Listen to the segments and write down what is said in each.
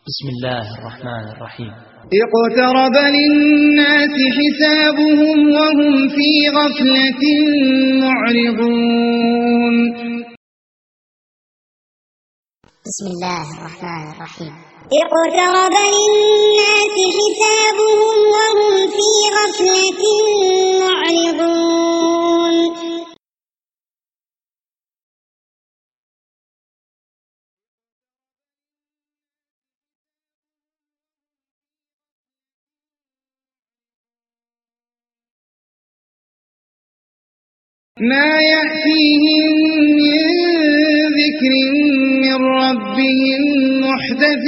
بسم الله الرحمن الرحيم. اقترب للناس حسابهم وهم في غفلة معرضون. بسم الله الرحمن الرحيم. اقترب للناس حسابهم وهم في غفلة معرضون. ما يأتيهم من ذكر من ربهم محدث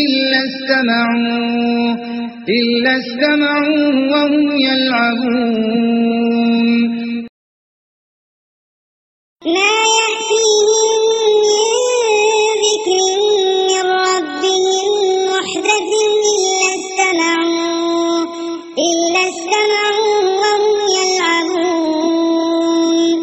إلا استمعوه وهم يلعبون. ما يأتيهم من ذكر من ربهم محدث إلا استمعوه وهم يلعبون.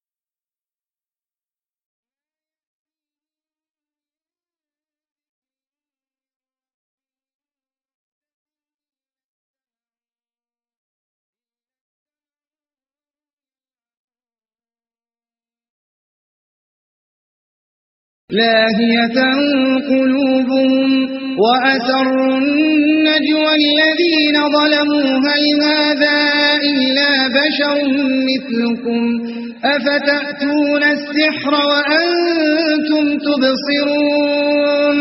لاهية قلوبهم وأسروا النجوى الذين ظلموا هل هذا إلا بشر مثلكم أفتأتون السحر وأنتم تبصرون.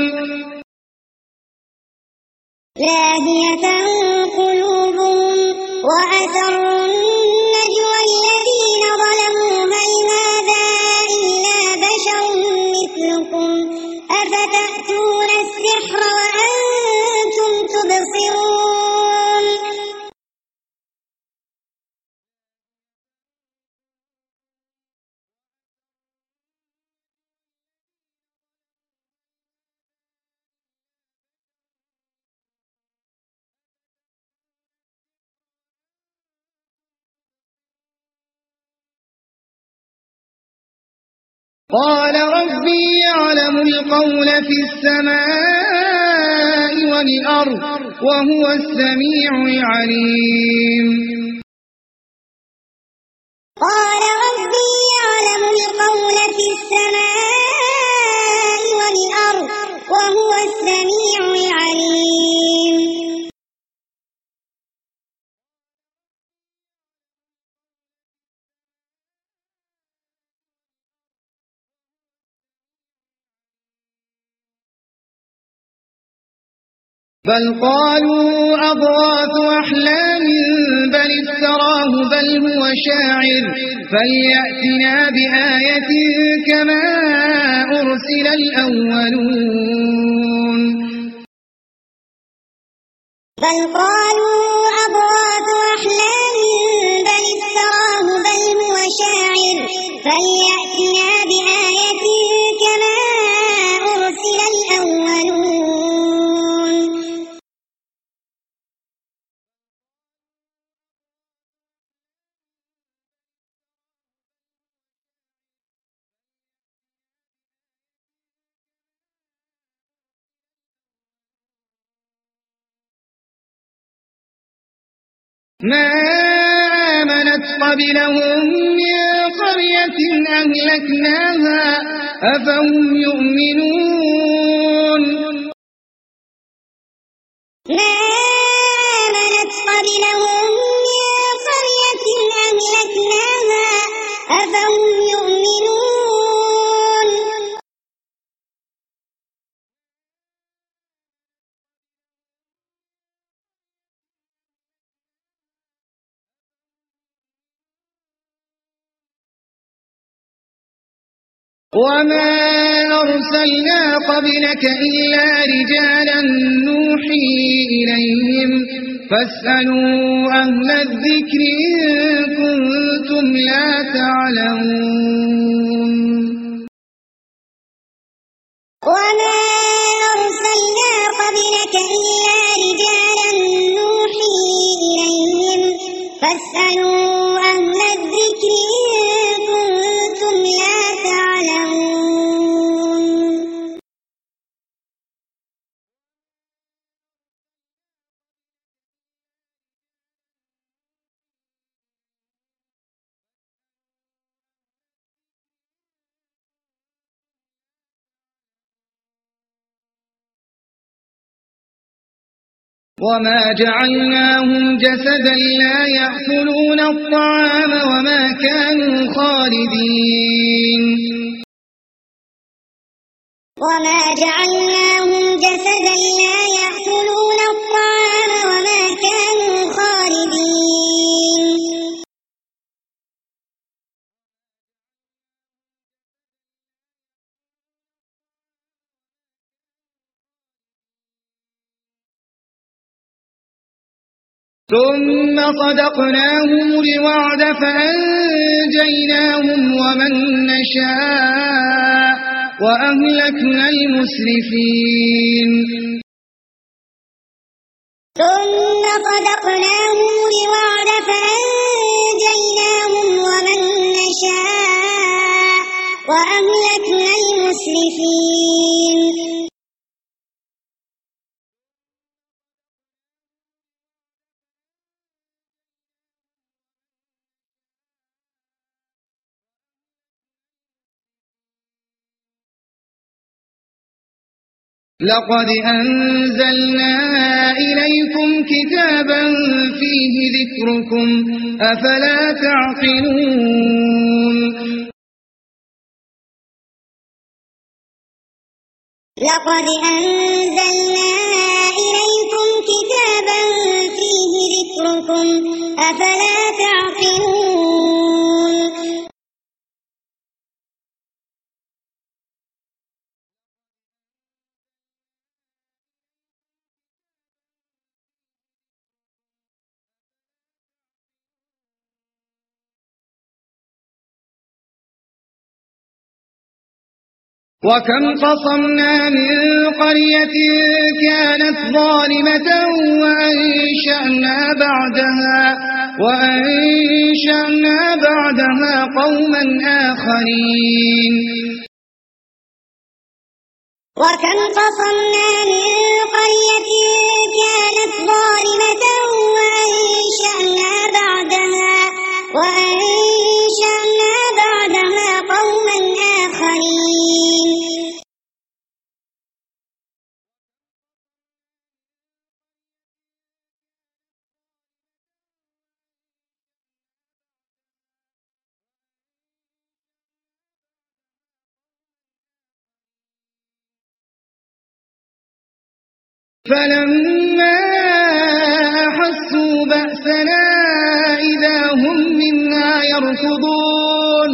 لاهية قلوبهم وأسروا النجوى الذين ظلموا هل هذا إلا بشر مثلكم أفتأتون السحر وأنتم تبصرون. قال ربي يعلم القول في السماء والأرض وهو السميع العليم. قال ربي يعلم القول في السماء والأرض وهو السميع العليم. بل قالوا أضغاث أحلام بل افتراه بل هو شاعر فليأتنا بآية كما أرسل الأولون. بل قالوا أضغاث أحلام بل افتراه بل هو شاعر فليأتنا بآية كما أرسل الأولون. ما آمنت قبلهم من قرية أهلكناها أفهم يؤمنون. ما آمنت قبلهم من قرية أهلكناها أفهم يؤمنون. وما أرسلنا قبلك إلا رجالا نوحي إليهم فاسألوا أهل الذكر إن كنتم لا تعلمون. وما أرسلنا قبلك إلا رجالا نوحي إليهم فاسألوا أهل الذكر إن كنتم لا تعلمون. وما جعلناهم جسدا لا يأكلون الطعام وما كانوا خالدين وما جعلناهم جسدا لا يأكلون الطعام وما كانوا خالدين ثم صدقناهم الوعد فأنجيناهم ومن نشاء وأهلكنا المسرفين ثم صدقناهم الوعد فأنجيناهم ومن نشاء وأهلكنا المسرفين لقد أنزلنا إليكم كتابا فيه ذكركم أفلا تعقلون لقد أنزلنا إليكم كتابا فيه ذكركم أفلا تعقلون وكم قصمنا من قرية كانت ظالمة وأنشأنا بعدها قوما آخرين وكم قصمنا من قرية كانت ظالمة وأنشأنا بعدها قوما آخرين فلما أحسوا بأسنا إذا هم منها يركضون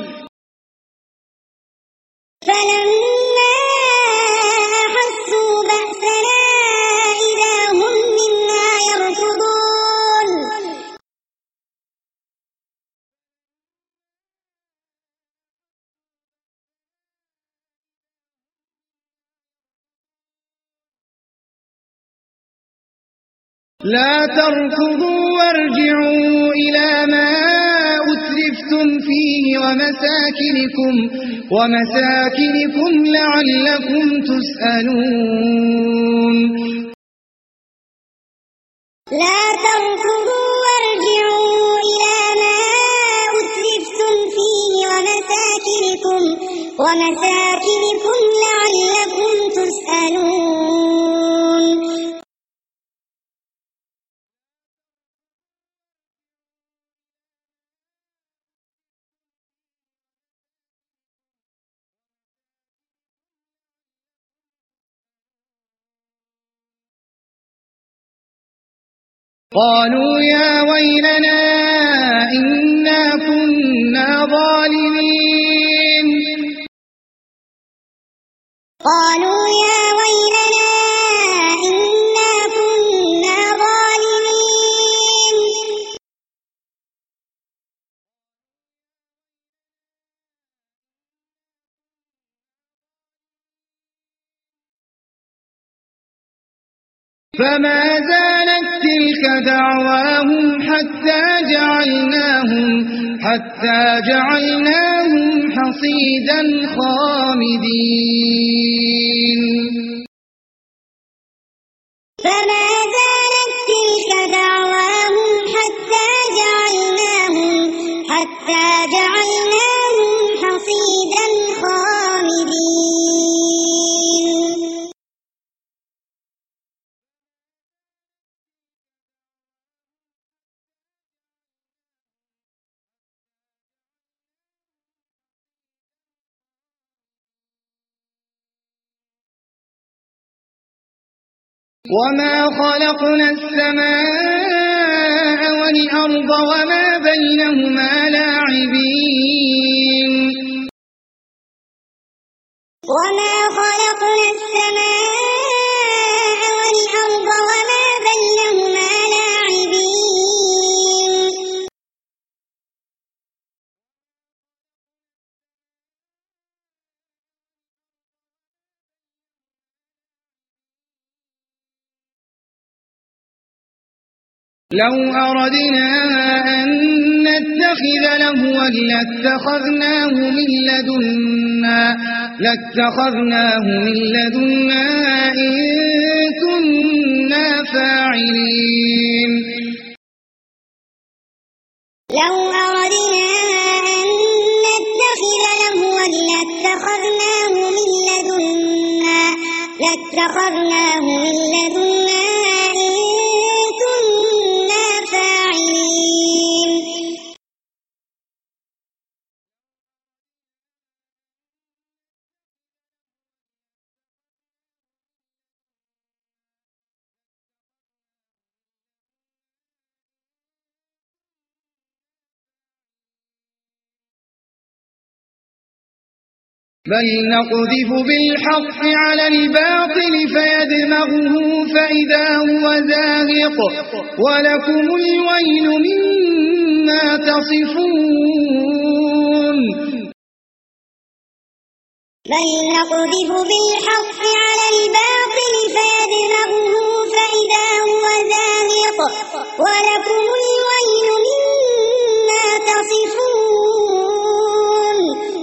فلما أحسوا بأسنا إذا هم منها يركضون لا تركضوا وارجعوا إلى ما أترفتم فيه ومساكنكم لعلكم تسألون لا تركضوا وارجعوا إلى ما أترفتم فيه ومساكنكم لعلكم تسألون قالوا يا ويلنا إنا كنا ظالمين قالوا يا ويلنا إنا كنا ظالمين فما زالت تلك دعواهم حتى جعلناهم حصيدا خامدين فما زالت تلك دعواهم حتى جعلناهم حصيدا خامدين وما خلقنا السماء والأرض وما بينهما لاعبين وما خلقنا السماء والأرض وما بينهما لاعبين لو أردنا أن نتخذ لهوا لاتخذناه من لدنا إن كنا فاعلين لو أردنا أن نتخذ لهوا لاتخذناه من لدنا إن كنا فاعلين بل نقذف بالحق على الباطل فيدمغه فإذا هو زاهق ولكم الويل مما تصفون بل نقذف بالحق على الباطل فيدمغه فإذا هو زاهق ولكم الويل مما تصفون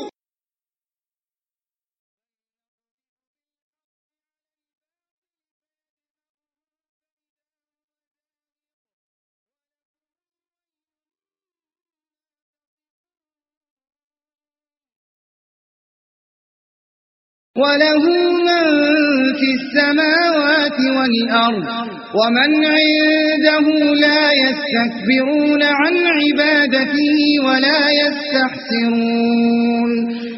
وله من في السماوات والأرض ومن عنده لا يستكبرون عن عبادته ولا يستحسرون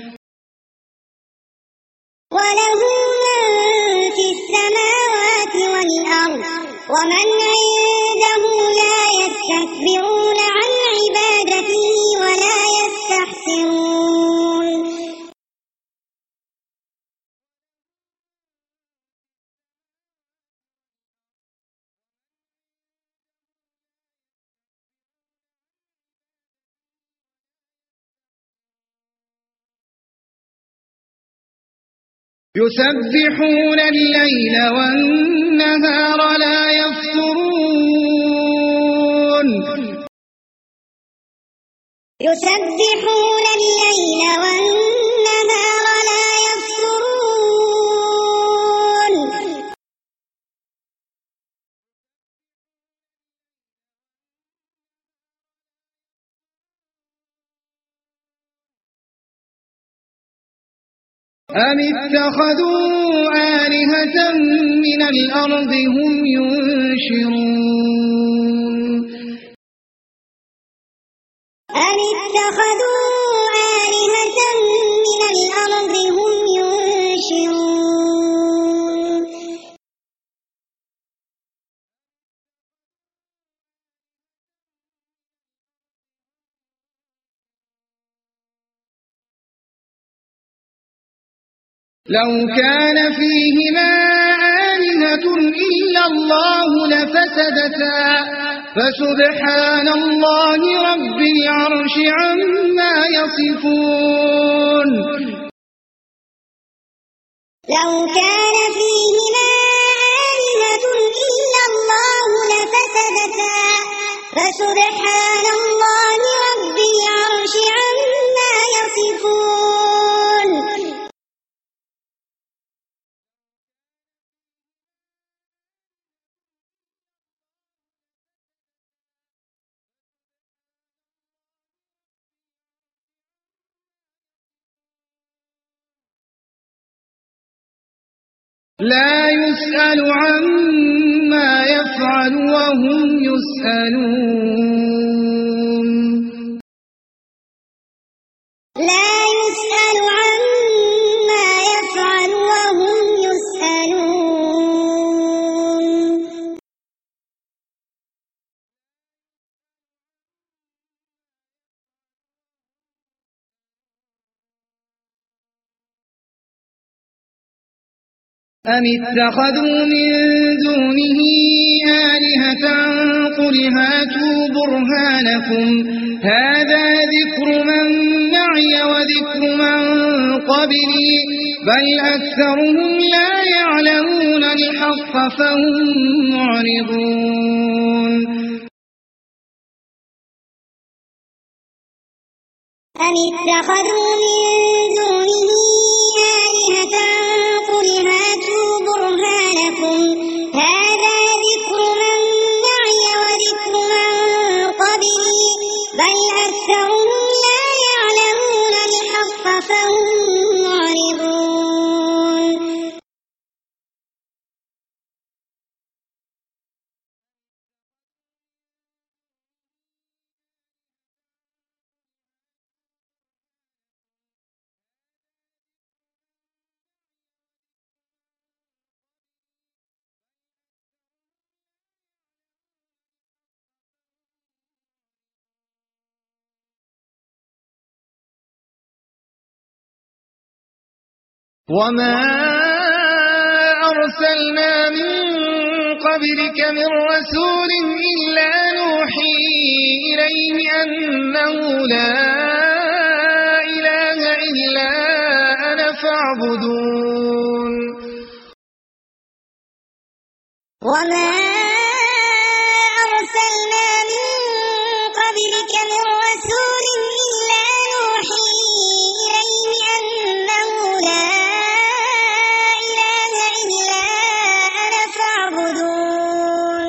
وله من في السماوات والأرض ومن عنده لا يستكبرون عن عبادته ولا يستحسرون يسبحون الليل والنهار لا يفترون يسبحون الليل والنهار لا يفترون أم اتخذوا آلهة من الأرض هم ينشرون أم اتخذوا آلهة من الأرض هم ينشرون لو كان فيهما آلهة إلا الله لفسدتا فسبحان الله رب العرش عما يصفون لو كان فيهما آلهة إلا الله لفسدتا فسبحان الله رب العرش عما يصفون لا يسأل عما يفعل وهم يسألون لا يسأل عما يفعل وهم يسألون أم اتخذوا من دونه آلهة قل هاتوا برهانكم هذا ذكر من معي وذكر من قبلي بل أكثرهم لا يعلمون الحق فهم معرضون أم اتخذوا من دونه آلهة قل هاتوا برهانكم هذا ذكر من معي وذكر من قبلي بل أكثرهم لا يعلمون الحق فهم معرضون وما أرسلنا من قبلك من رسول إلا نوحي إليه أنه لا إله إلا أنا فاعبدون وما أرسلنا من قبلك من رسول إلا نوحي إليه أنه لا إله إلا أنا فاعبدون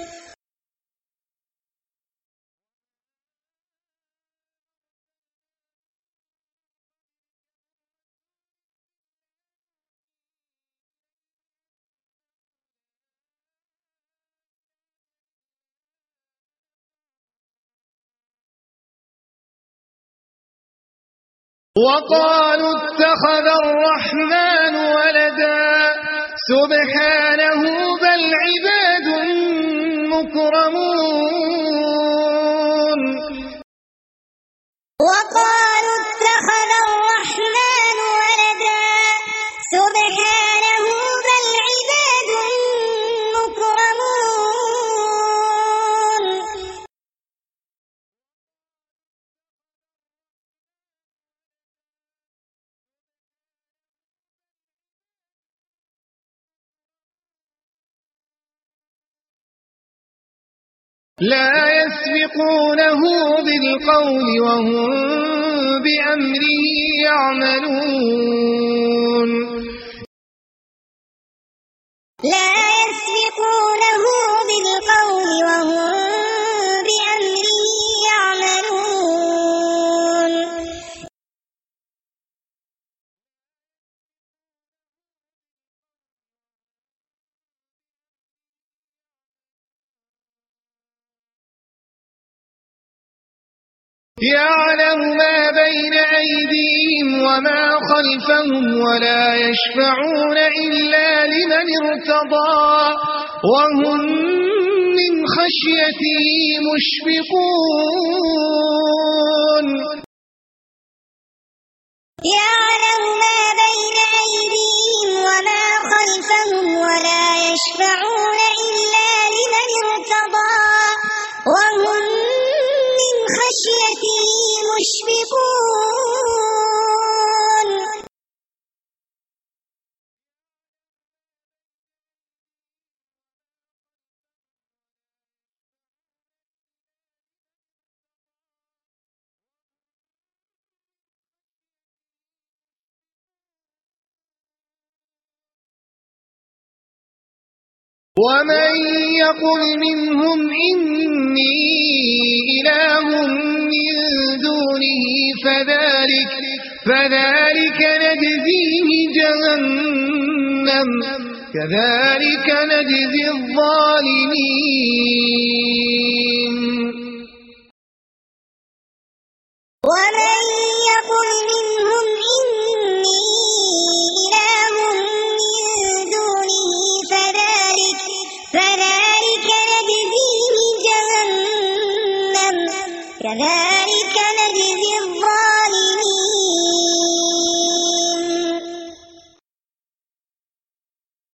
وقالوا اتخذ الرحمن ولدا سبحانه بل عباد مكرمون وقالوا اتخذ الرحمن ولدا سبحانه بل عباد مكرمون لا يسبقونه بالقول وهم بأمره يعملون لا يسبقونه بالقول وهم بأمره يعملون يعلم ما بين أيديهم وما خلفهم ولا يشفعون إلا لمن ارتضى وهم من خشيته مشفقون يعلم ما بين أيديهم وما خلفهم ولا يشفعون إلا لمن ارتضى وهم من خشيته مشفقون ومن يقل منهم إني إله من دونه فذلك نجزيه جهنم كذلك نجزي الظالمين ومن يقل منهم إني إله من دونه فذلك نجزيه جهنم كذلك نجزي الظالمين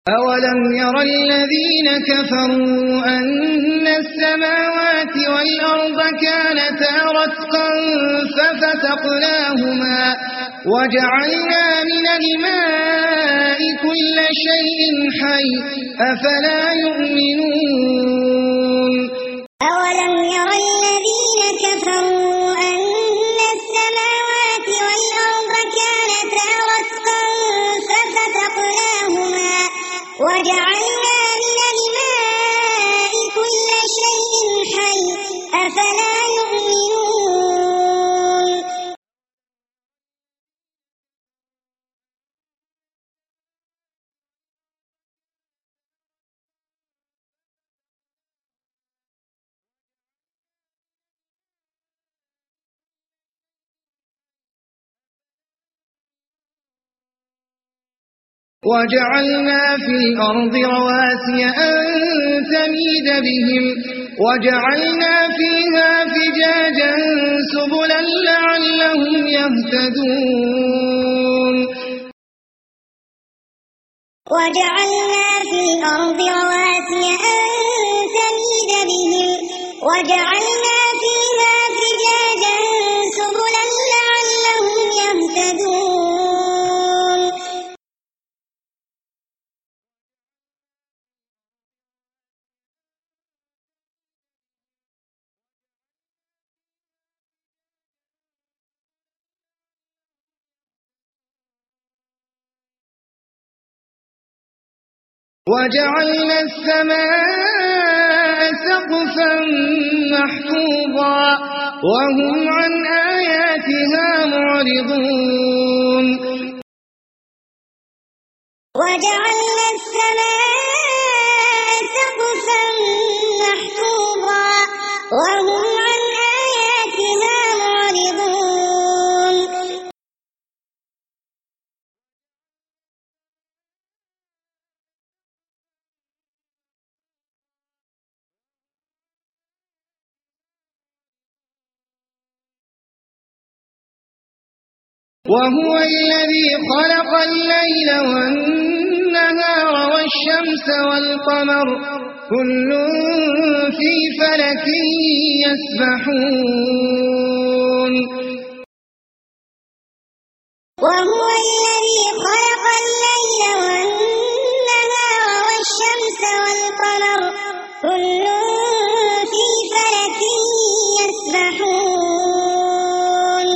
أولم ير الذين كفروا أن السماوات والأرض كانتا رتقا ففتقناهما وجعلنا من الماء كل شيء حي أفلا يؤمنون أولم ير الذين كفروا أن السماوات والأرض كانتا رتقا ففتقناهما وجعلنا من الماء كل شيء حي أفلا يؤمنون وجعلنا في الأرض رواسي أن تميد بهم وجعلنا فيها فجاجا سبلا لعلهم يهتدون وجعلنا في الأرض رواسي أن تميد بهم وجعلنا فيها فجاجا سبلا لعلهم يهتدون وجعلنا السماء سقفا محفوظا وهم عن آياتها معرضون وجعلنا السماء سقفا محفوظا وهم عن آياتها معرضون وهو الذي خلق الليل والنهار والشمس والقمر كل في فلك يسبحون وهو الذي خلق الليل والنهار والشمس والقمر كل في فلك يسبحون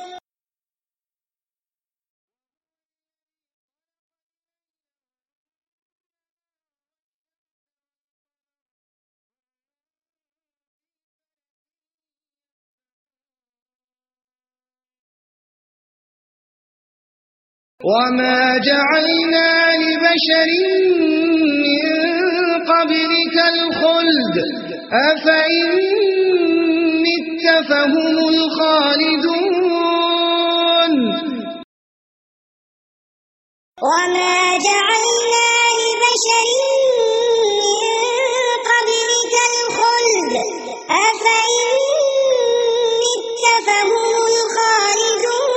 وما جعلنا لبشر من قبلك الخلد أفإن مت فهم الخالدون وما جعلنا لبشر من قبلك الخلد أفإن مت فهم الخالدون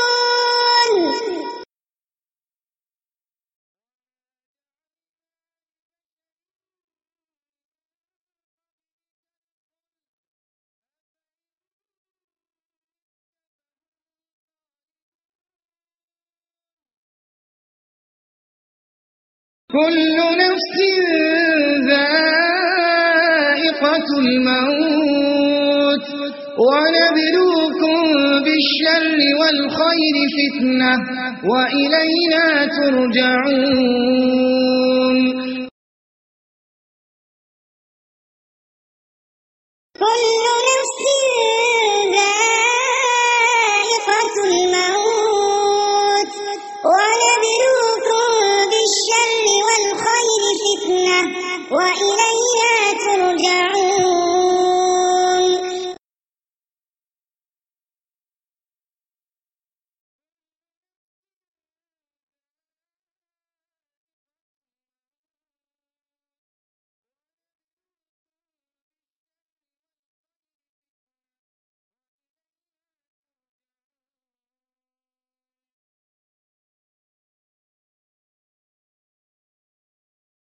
كل نفس ذائقة الموت ونبلوكم بالشر والخير فتنة وإلينا ترجعون كل نفس ذائقة الموت ونبلوكم بالشر والخير فتنة وإلينا ترجعون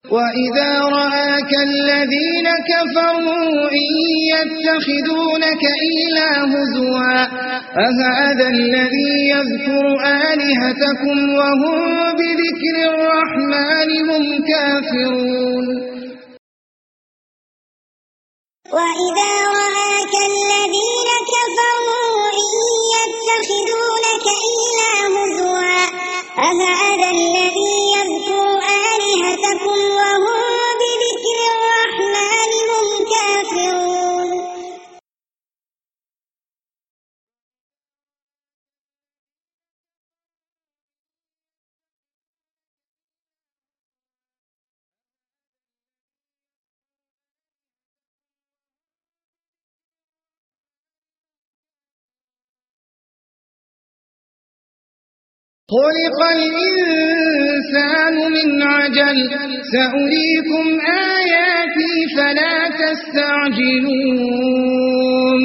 وإذا رآك الذين كفروا إن يتخذونك إلا هزوا أهذا الذي يذكر آلهتكم وهم بذكر الرحمن هم كافرون وإذا رآك الذين كفروا إن يتخذونك إلا هزوا أهذا الذي يذكر آلهتكم وهم بذكر الرحمن هم كافرون خلق الإنسان من عجل سأريكم آياتي فلا تستعجلون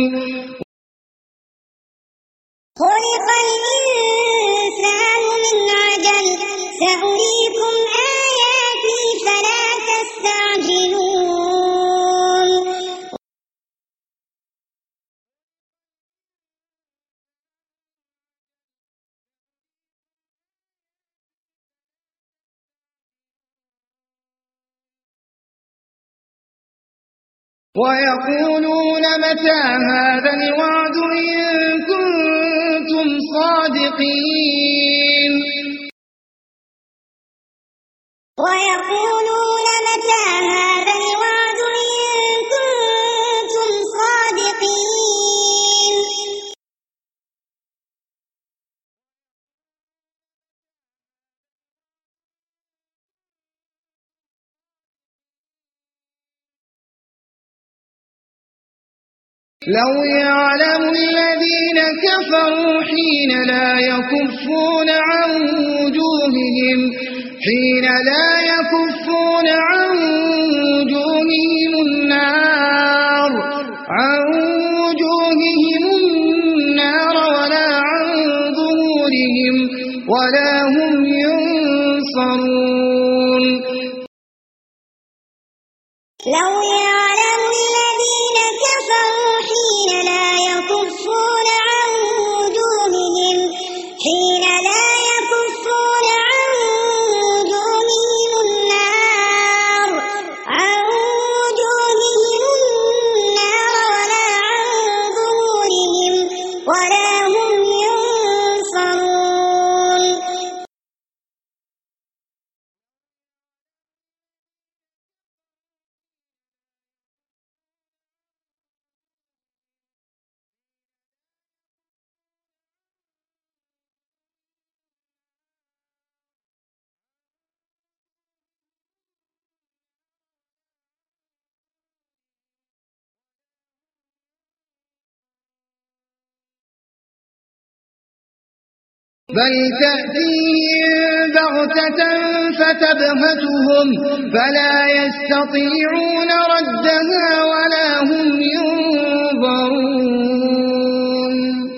خلق الإنسان من عجل سأريكم آياتي فلا تستعجلون ويقولون متى هذا الوعد إن كنتم صادقين ويقولون متى هذا الوعد إن كنتم صادقين لو يعلم الذين كفروا حين لا يكفون عن وجوههم النار ولا عن ظهورهم ولا هم ينصرون لو يعلم الذين كفروا حين لا يكفون عن وجوههم النار ولا عن ظهورهم ولا هم ينصرون بل تأتيهم بغتة فتبهتهم فلا يستطيعون ردها ولا هم ينظرون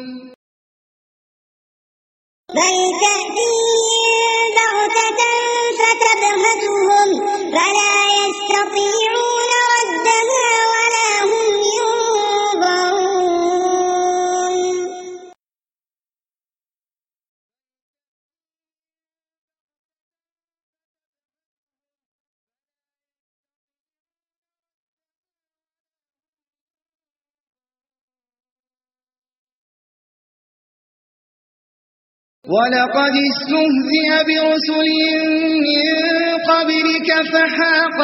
بل تأتيهم بغتة فتبهتهم فلا يستطيعون ردها ولا هم ينظرون ولقد استهزئ برسل من قبلك فحاق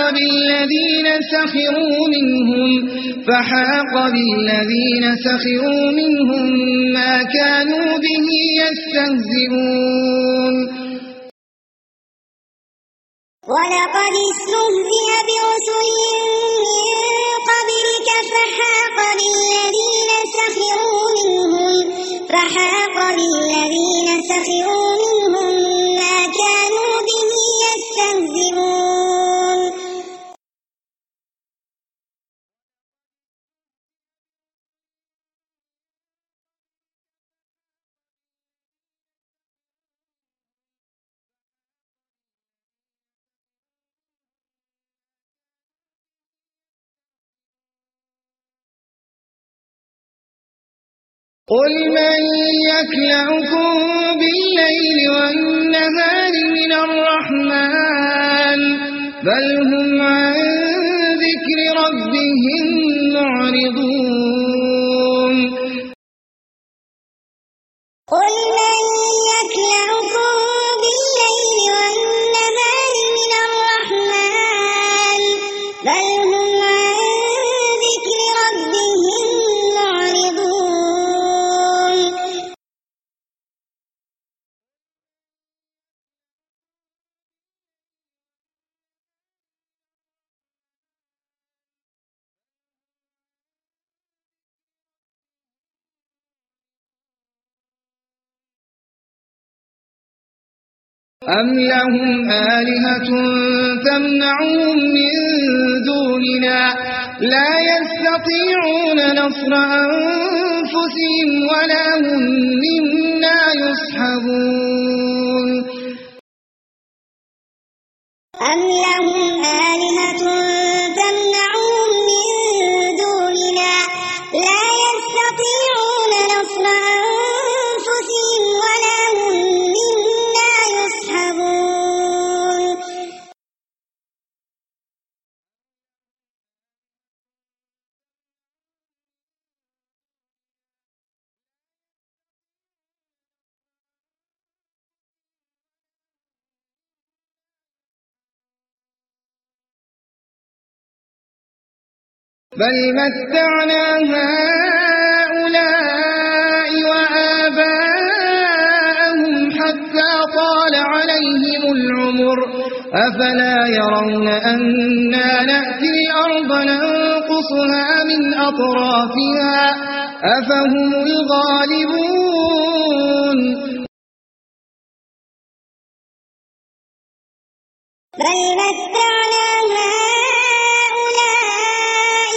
بالذين سخروا منهم ما كانوا به يستهزئون ولقد استهزئ برسل من قبلك فحاق بالذين سخروا منهم ما كانوا به يستهزئون قل من يكلأكم بالليل والنهار من الرحمن بل هم عن ذكر ربهم معرضون قل من يكلأكم بالليل والنهار من الرحمن بل هم عن ذكر ربهم معرضون أم لهم آلهة تمنعهم من دوننا لا يستطيعون نصر أنفسهم ولا هم منا يصحبون أم لهم آلهة تمنعهم من دوننا لا يستطيعون نصر أنفسهم ولا هم منا يصحبون بل متعنا هؤلاء وآباءهم حتى طال عليهم العمر أفلا يرون أنا نأتي الأرض ننقصها من أطرافها أفهم الغالبون بل متعنا هؤلاء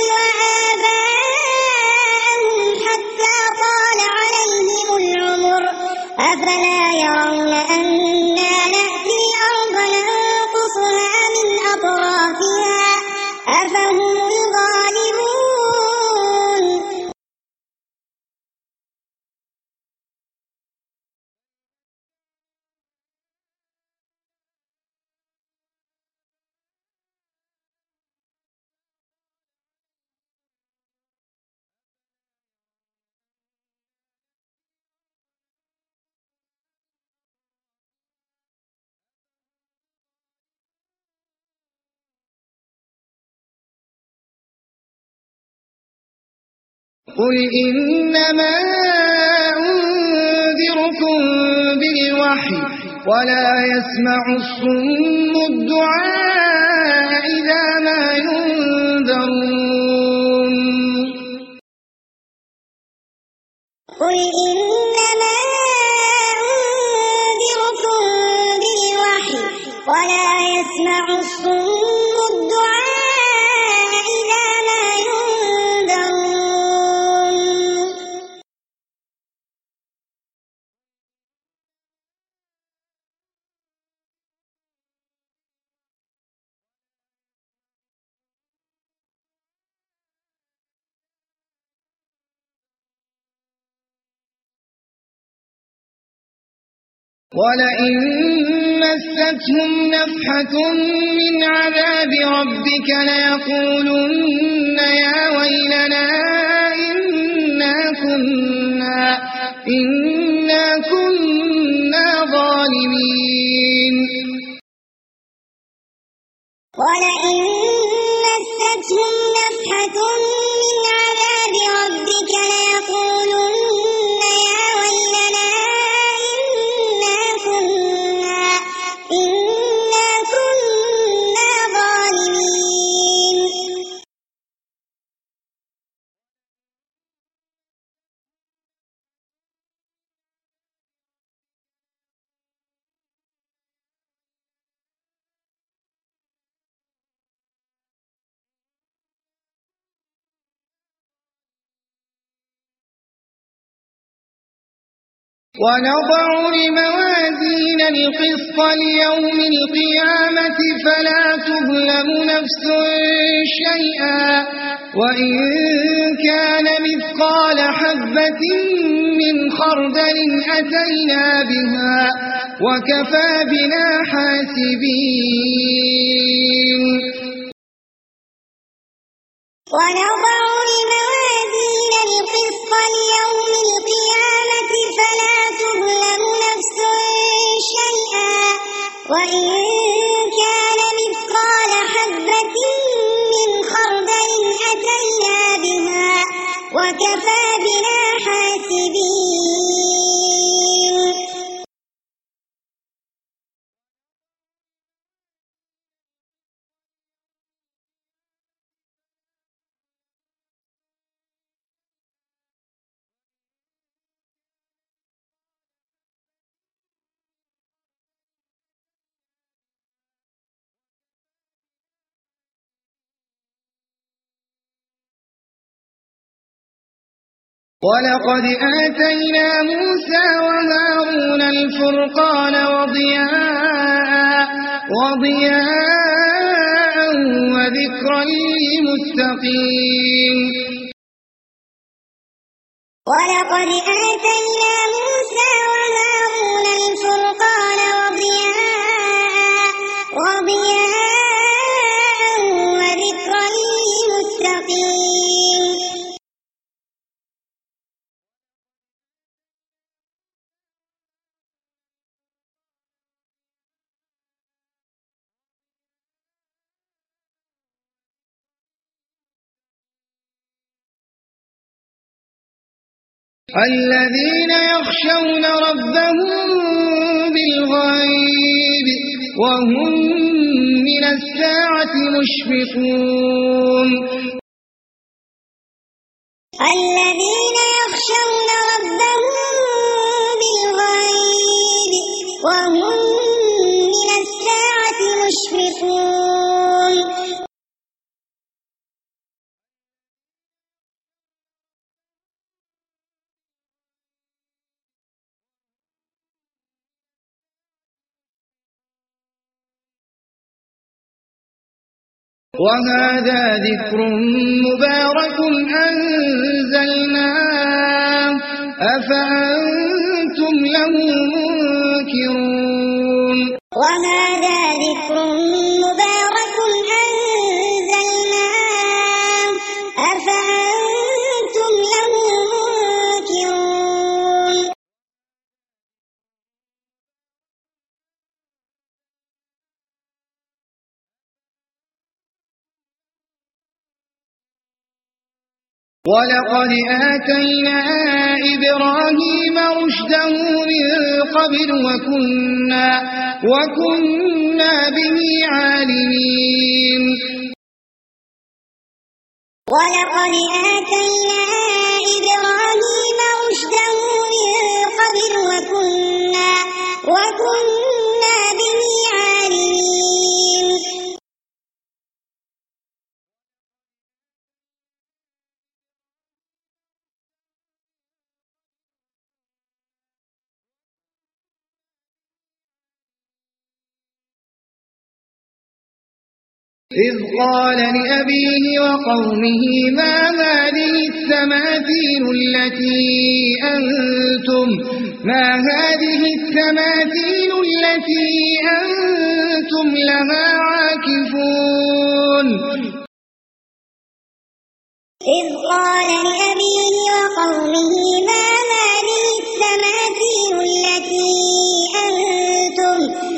وآباءهم حتى طال عليهم العمر أفلا يرون أنا نأتي الأرض ننقصها من أطرافها أفهم الغالبون قل إنما أنذركم بالوحي ولا يسمع الصم الدعاء إذا ما ينذرون قل إنما أنذركم بالوحي ولا يسمع الصم الدعاء إذا ما ينذرون ولئن مستهم نفحة من عذاب ربك ليقولن يا ويلنا إنا كنا ظالمين ولئن مستهم نفحة من عذاب ربك ليقولن يا ويلنا إنا كنا ظالمين ونضع الموازين القسط ليوم القيامة فلا تظلم نفس شيئا وإن كان مثقال حبة من خردل أتينا بها وكفى بنا حاسبين ونضع الموازين القسط ليوم القيامة فلا تظلم نفس شيئا وإن كان مثقال حبة من خردل أتينا بها وكفى بنا حاسبين ولقد آتينا موسى وهارون الفرقان وضياء وذكرا للمتقين ولقد آتينا موسى وهارون الفرقان وضياء وذكرا للمتقين الذين يخشون ربهم بالغيب وهم من الساعة مشفقون الذين يخشون ربهم بالغيب وهم من الساعة مشفقون وهذا ذكر مبارك أنزلناه أفأنتم له منكرون وهذا ذكر مبارك أنزلناه أفأنتم له منكرون ولقد آتينا إبراهيم رشده من قبل وكنا به عالمين ولقد آتينا إبراهيم رشده من قبل وكنا به عالمين إذ قال لأبيه وقومه ما هذه التماثيل التي أنتم لها عاكفون إذ قال لأبيه وقومه ما هذه التماثيل التي أنتم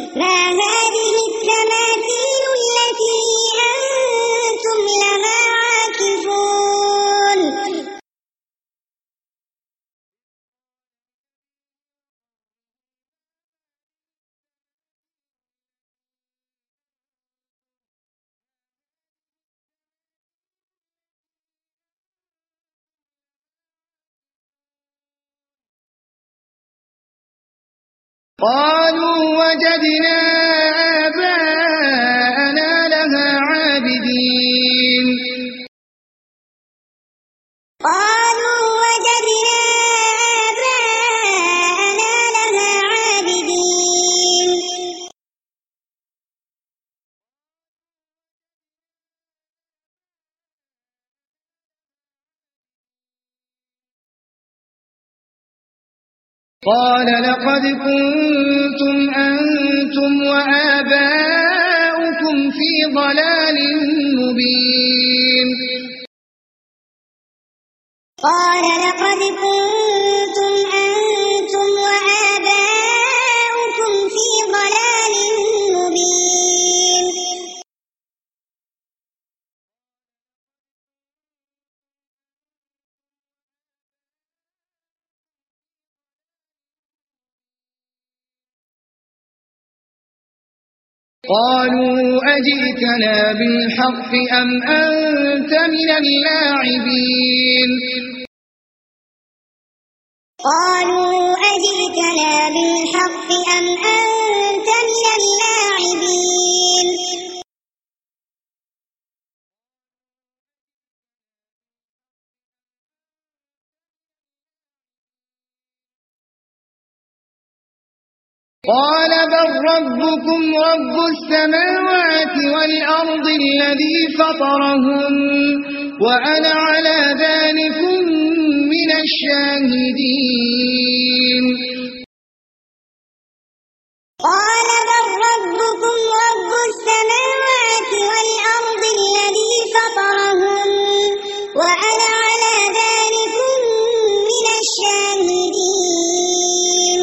لها عاكفون قالوا وجدنا آباءنا لها عابدين قالوا وجدنا آباءنا لها عابدين قال لقد كنتم أنتم وآباؤكم في ضلال مبين قال لقد كنتم أنتم وآباؤكم في ضلال مبين قالوا أجئتنا بالحق أم أنت من اللاعبين قالوا أجئتنا بالحق أم أنت من اللاعبين قال بل ربكم رب السماوات والأرض الذي فطرهن وأنا على ذلك من الشاهدين قال بل ربكم رب السماوات والأرض الذي فطرهن وأنا على ذلك من الشاهدين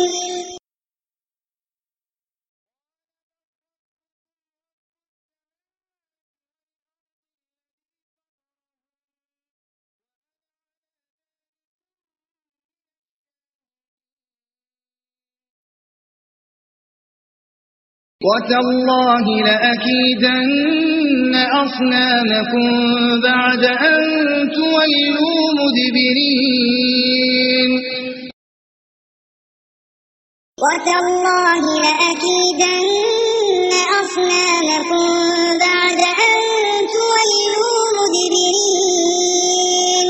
وتالله لأكيدن أصنامكم بعد أن تولوا مدبرين وتالله لأكيدن أصنامكم بعد أن تولوا مدبرين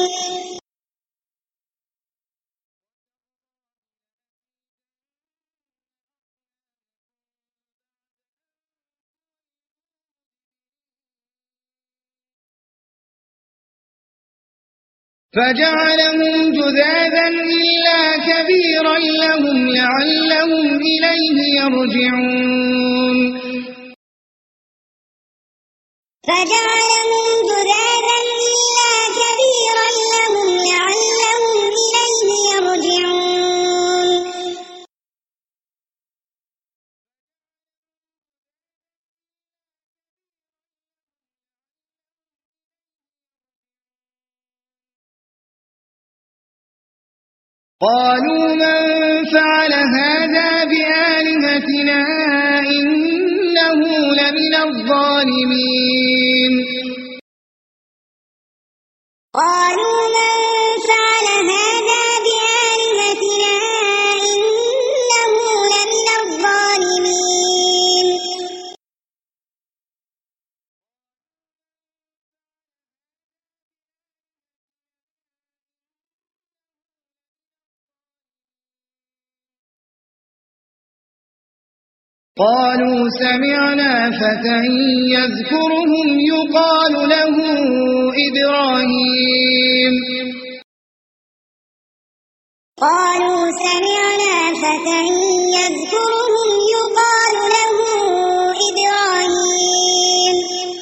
فجعلهم جذاذا إلا كبيرا لهم لعلهم إليه يرجعون فجعلهم جذاذا إلا كبيرا لهم لعلهم إليه يرجعون قالوا من فعل هذا بآلهتنا إنه لمن الظالمين قالوا من فعل هذا بآلهتنا إنه لمن الظالمين قالوا سمعنا فتى يذكرهم يقال له إبراهيم قالوا سمعنا فتى يذكرهم يقال له إبراهيم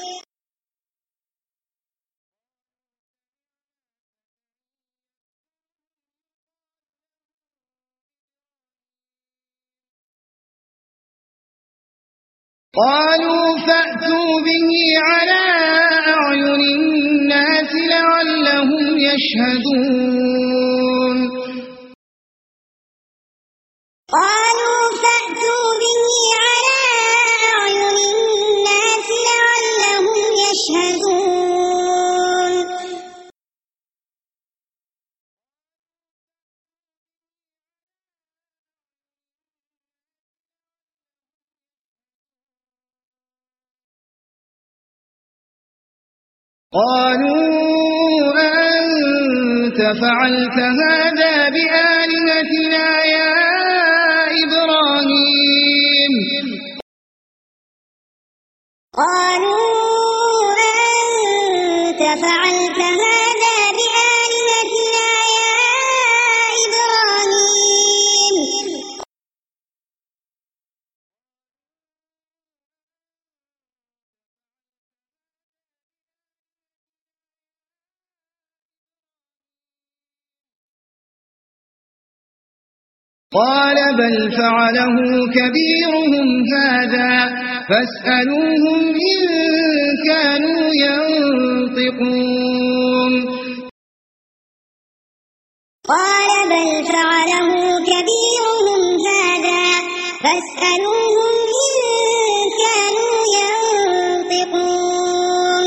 قالوا فأتوا به على أعين الناس لعلهم يشهدون قالوا فأتوا به على أعين الناس لعلهم يشهدون قالوا أنت فعلت هذا بآلهتنا يا إبراهيم قالوا أنت فعلت هذا بآلهتنا يا إبراهيم قال بل فعله كبيرهم هذا فاسألوهم إن كانوا ينطقون قال بل فعله كبيرهم هذا فاسألوهم إن كانوا ينطقون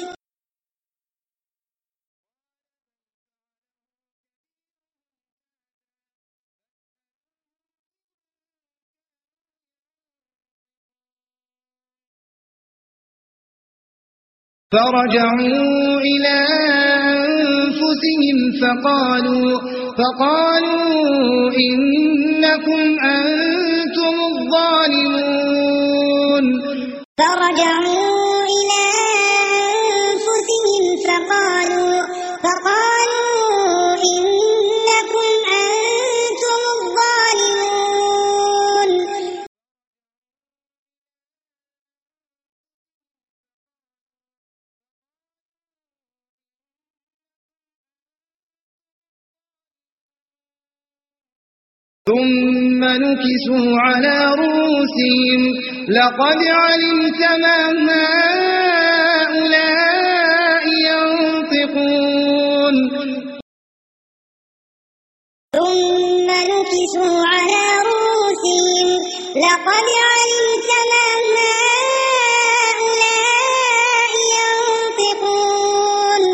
فرجعوا إلى أنفسهم فقالوا إنكم أنتم الظالمون فرجعوا إلى أنفسهم فقالوا إنكم أنتم الظالمون ثم نكسوا على رؤوسهم لقد علمت ما هؤلاء ينطقون ثم نكسوا على رؤوسهم لقد علمت ما هؤلاء ينطقون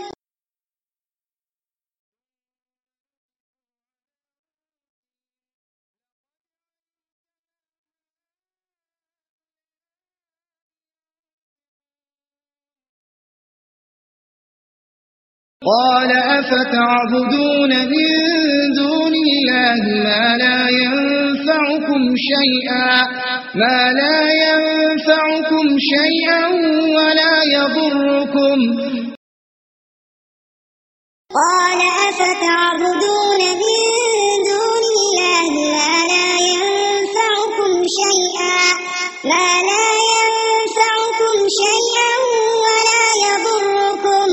قال أفتعبدون من دون الله ما لا ينفعكم شيئا ولا يضركم قال أفتعبدون من دون الله ما لا ينفعكم شيئا ولا يضركم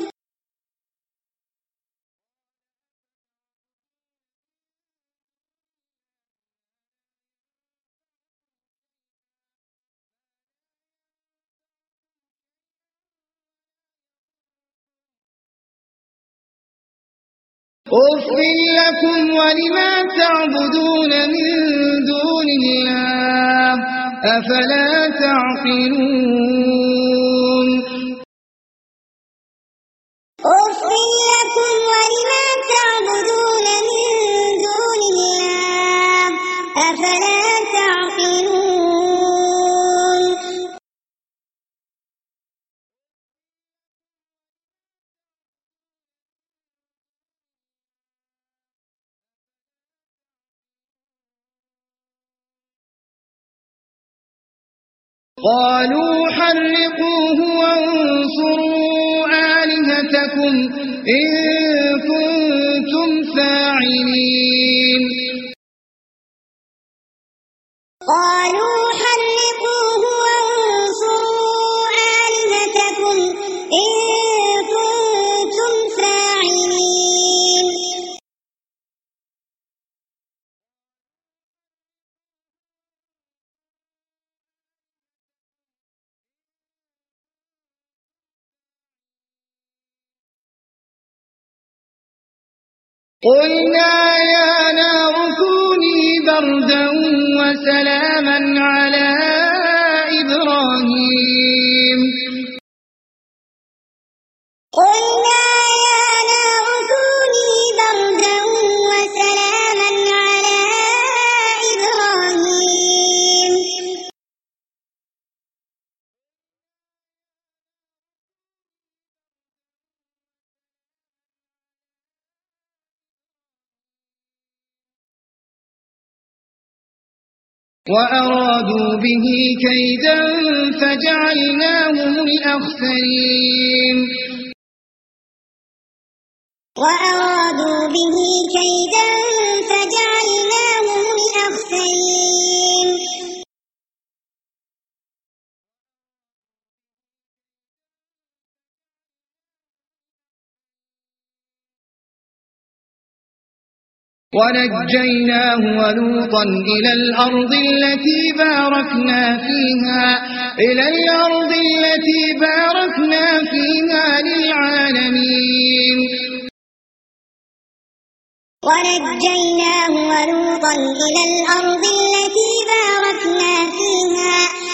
أُفٍّ لكم ولما تعبدون من دون الله أفلا تعقلون أُفٍّ لكم ولما تعبدون من دون الله أفلا تعقلون قالوا حرقوه وانصروا آلهتكم إن كنتم فاعلين قالوا حرقوه وانصروا آلهتكم إن كنتم فاعلين قلنا يا نار كوني بردا وسلاما على إبراهيم قلنا يا نار كوني بردا وسلاما على إبراهيم وأرادوا به كيدا فجعلناهم الأخسرين وأرادوا به كيدا فجعلناهم الأخسرين ونجيناه ولوطا إلى الأرض التي باركنا فيها للعالمين. ونجيناه ولوطا إلى الأرض التي باركنا فيها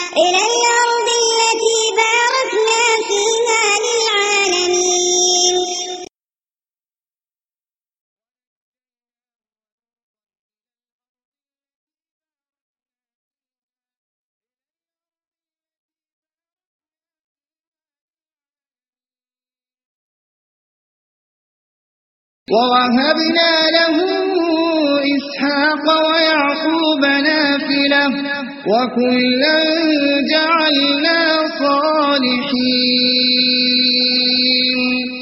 للعالمين. ووهبنا له إسحاق ويعقوب نافلة وكلا جعلنا صالحين.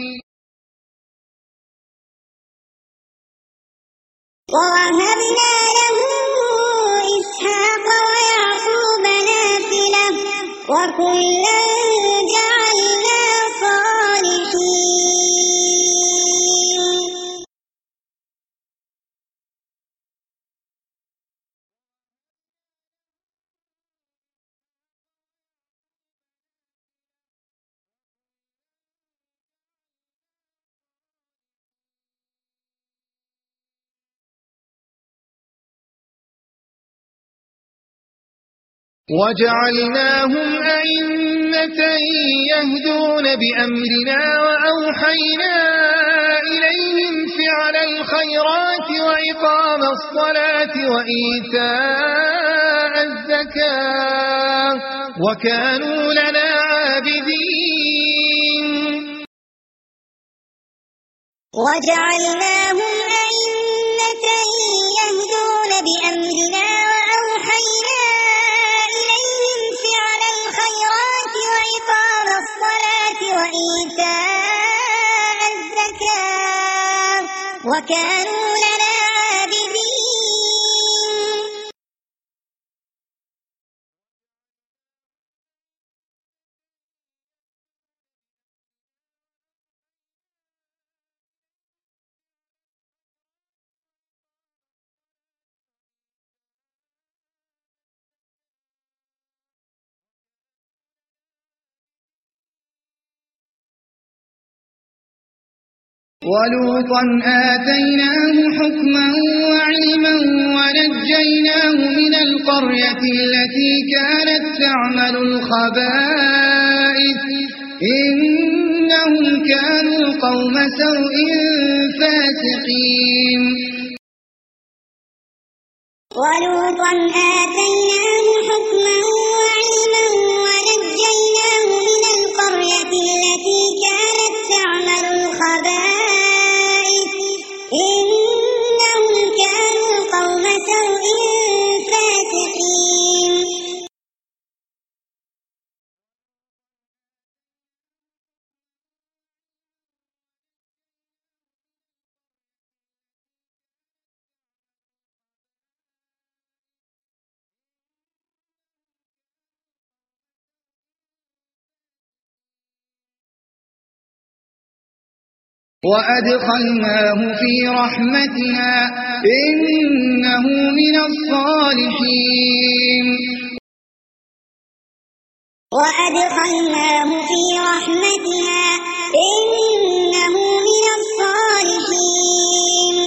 ووهبنا له إسحاق ويعقوب نافلة وكلا جعلنا صالحين. وجعلناهم أئمة يهدون بأمرنا وأوحينا إليهم فعل الخيرات وإقام الصلاة وإيتاء الزكاة وكانوا لنا عابدين. وجعلناهم أئمة يهدون بأمرنا وأوحينا إليهم فعل الخيرات وإقام الصلاة وإيتاء الزكاة وكانوا لنا عابدين. ولوطا آتيناه حكما وعلما ونجيناه من القرية التي كانت تعمل الخبائث إنهم كانوا قوم سوء فاسقين. ولوطا آتيناه حكما وعلما ونجيناه من القرية التي كانت تعمل الخبائث إنهم كانوا قوم سوء فاسقين. وأدخلناه في رحمتنا إنه من الصالحين. وأدخلناه في رحمتنا إنه من الصالحين.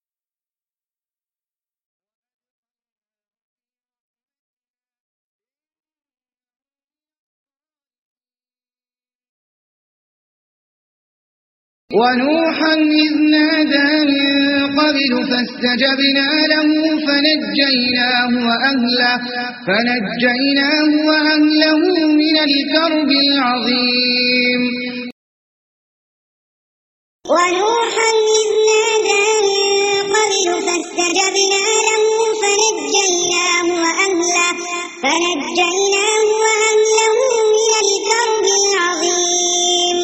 ونوحا إذ نادى من قبل فاستجبنا له فنجيناه وأهله من الكرب العظيم. ونوحا إذ نادى من قبل فاستجبنا له فنجيناه وأهله من الكرب العظيم.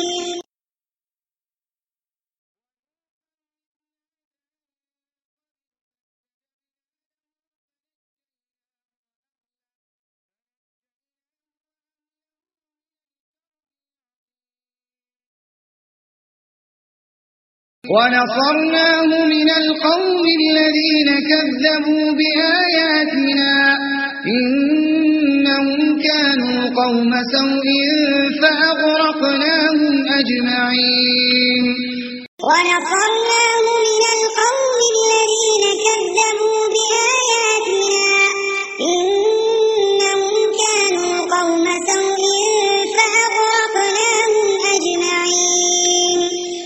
ونصرناه من القوم الذين كذبوا بآياتنا إنهم كانوا قوم سوء فأغرقناهم أجمعين ونصرناه من القوم الذين كذبوا بآياتنا إنهم كانوا قوم سوء فأغرقناهم أجمعين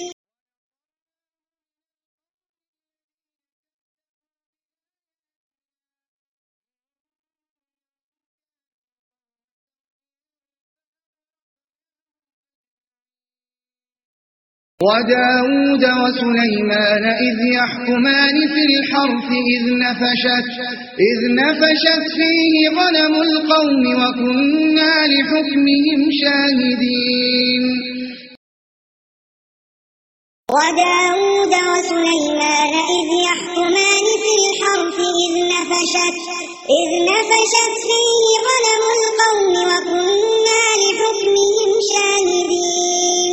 وداود وسليمان إذ يحكمان في الحرث إذ نفشت فيه غنم القوم وكنا لحكمهم شاهدين وداود وسليمان إذ يحكمان في الحرث إذ نفشت فيه غنم القوم وكنا لحكمهم شاهدين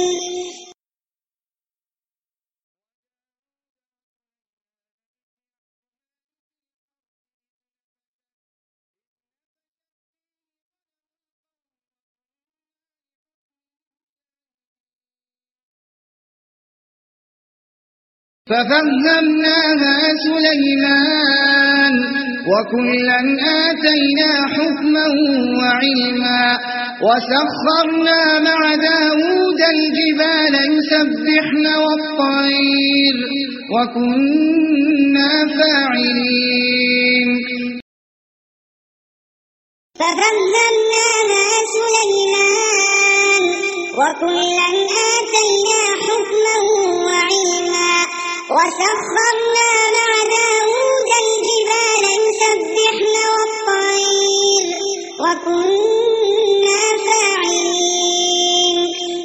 ففهمناها سليمان وكلا آتينا حكما وعلما وسخرنا مع داود الجبال يسبحن والطير وكنا فاعلين ففهمناها سليمان وكلا آتينا حكما وعلما وسخرنا مع داود الجبال يسبحن والطير وكنا فاعلين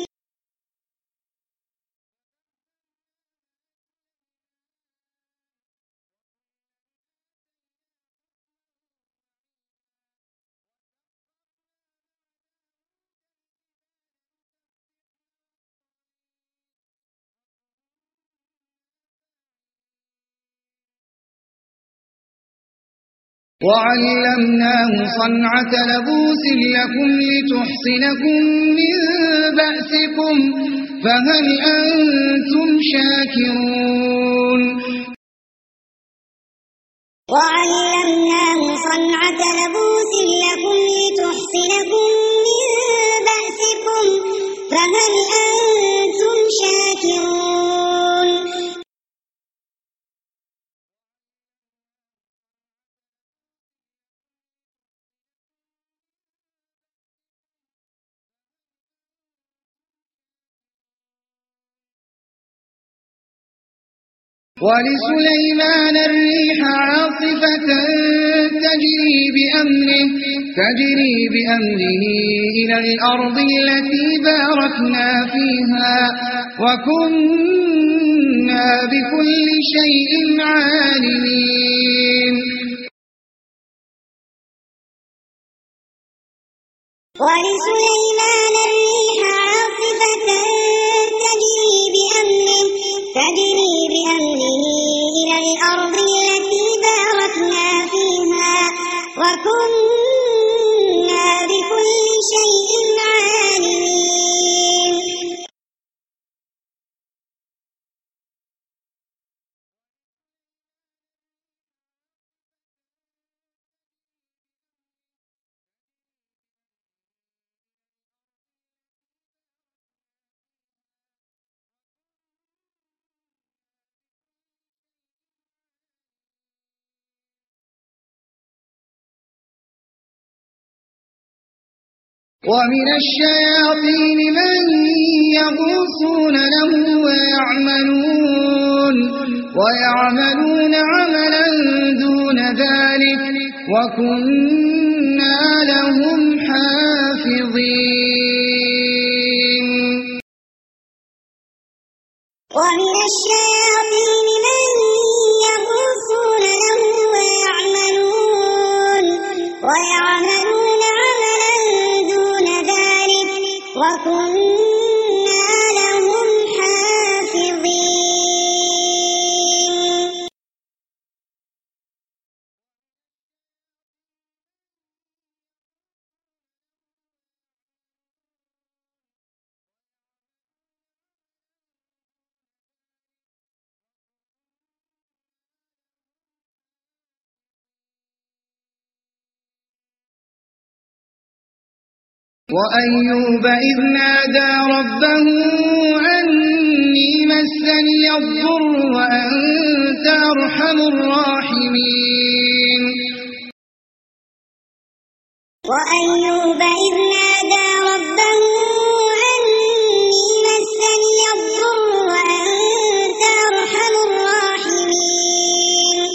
وعلمناه صنعة لبوس لكم لتحصنكم من بأسكم فهل أنتم شاكرون وعلمناه صنعة لبوس لكم لتحصنكم من بأسكم فهل أنتم شاكرون ولسليمان الريح عاصفة تجري بأمره إلى الأرض التي باركنا فيها وكنا بكل شيء عالمين ولسليمان الريح عاصفة تجري بأمره إلى الأرض التي باركنا فيها وكنا بكل شيء عالمين ومن الشياطين من يغوصون له ويعملون عملا دون ذلك وكنا لهم حافظين ومن الشياطين من يغوصون له ويعملون عملا دون ذلك وكنا لهم حافظين وأيوب إذ نادى ربه أني مسني الضر وأنت أرحم الراحمين وأيوب إذ نادى ربه أني مسني الضر وأنت أرحم الراحمين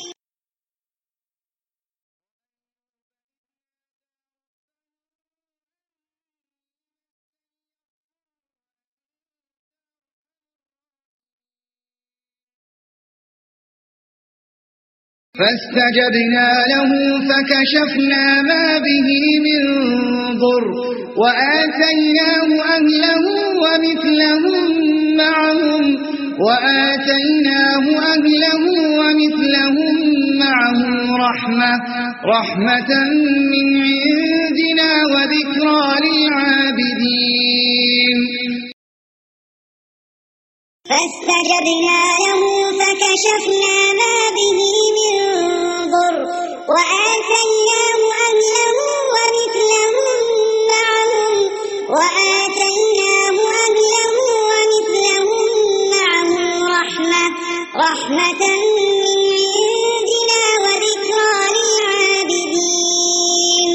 فاستجبنا له فكشفنا ما به من ضر وآتيناه أهله ومثلهم معهم رحمة من عندنا وذكرى للعابدين فاستجبنا له فكشفنا ما به من ضر وآتيناه أهله ومثلهم معهم رحمة من عندنا وذكرى للعابدين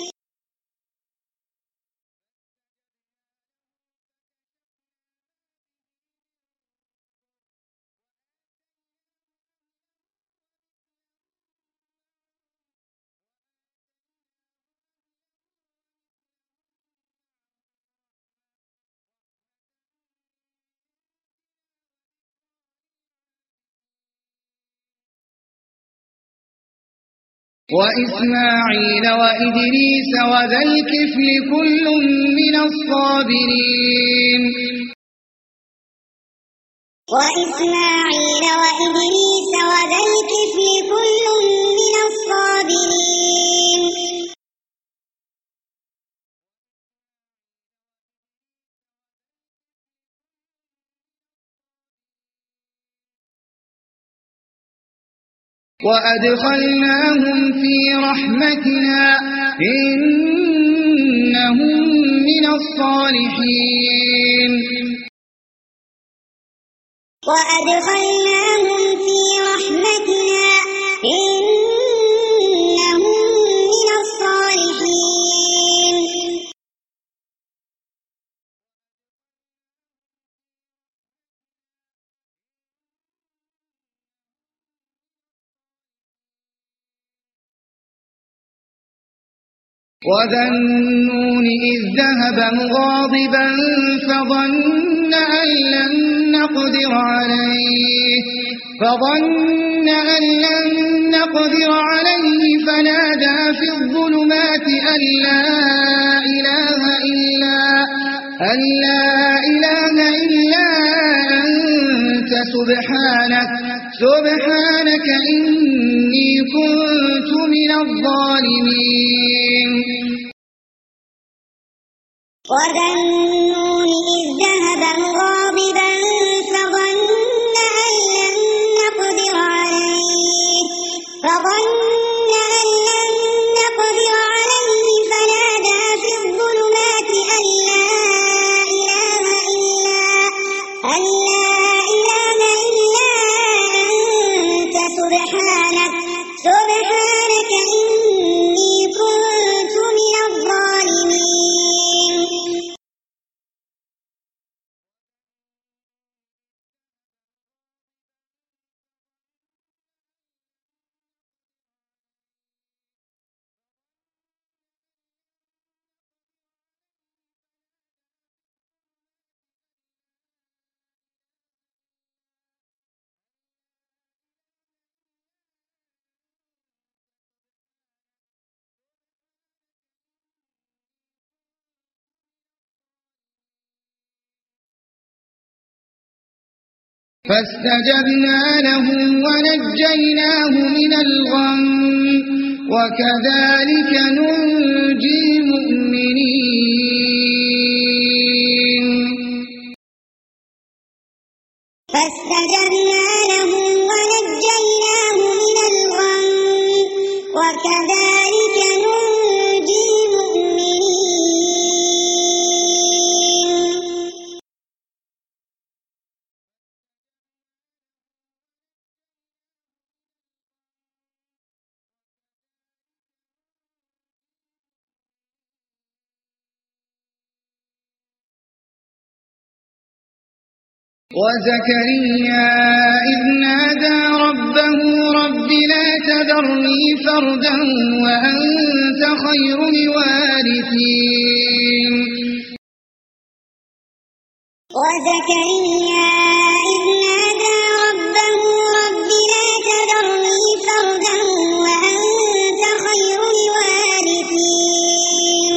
وإسماعيل وإدريس وذا الكفل كل من الصابرين وإسماعيل وإدريس وذا الكفل كل من الصابرين وأدخلناهم في رحمتنا إنهم من الصالحين وأدخلناهم في رحمتنا إنهم من الصالحين وذا النون إذ ذهب مغاضبا فظن أن لن نقدر عليه فنادى في الظلمات أن لا إله إلا أنت سبحانك إني كنت من الظالمين وذا النون إذ ذهب مغاضبا فظن أن لن نقدر عليه فنادى في الظلمات أن لا إله إلا أنت سبحانك إني كنت من الظالمين فاستجبنا له ونجيناه من الغم وكذلك ننجي المؤمنين فاستجبنا له ونجيناه من الغم وكذلك ننجي المؤمنين وزكريا إذ نادى ربه رب لا تذرني فردا وأنت خير الوارثين وزكريا إذ نادى ربه رب لا تذرني فردا وأنت خير الوارثين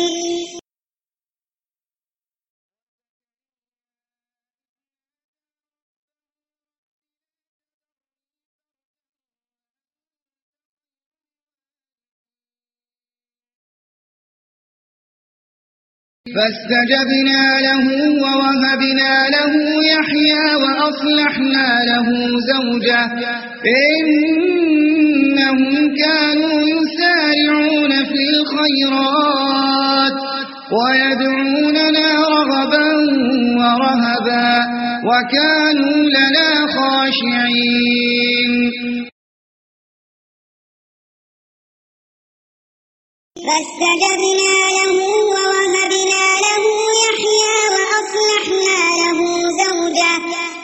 فاستجبنا له ووهبنا له يحيى وأصلحنا له زوجه إنهم كانوا يسارعون في الخيرات ويدعوننا رغبا ورهبا وكانوا لنا خاشعين فاستجبنا له ووهبنا له يحيى وأصلحنا له زوجه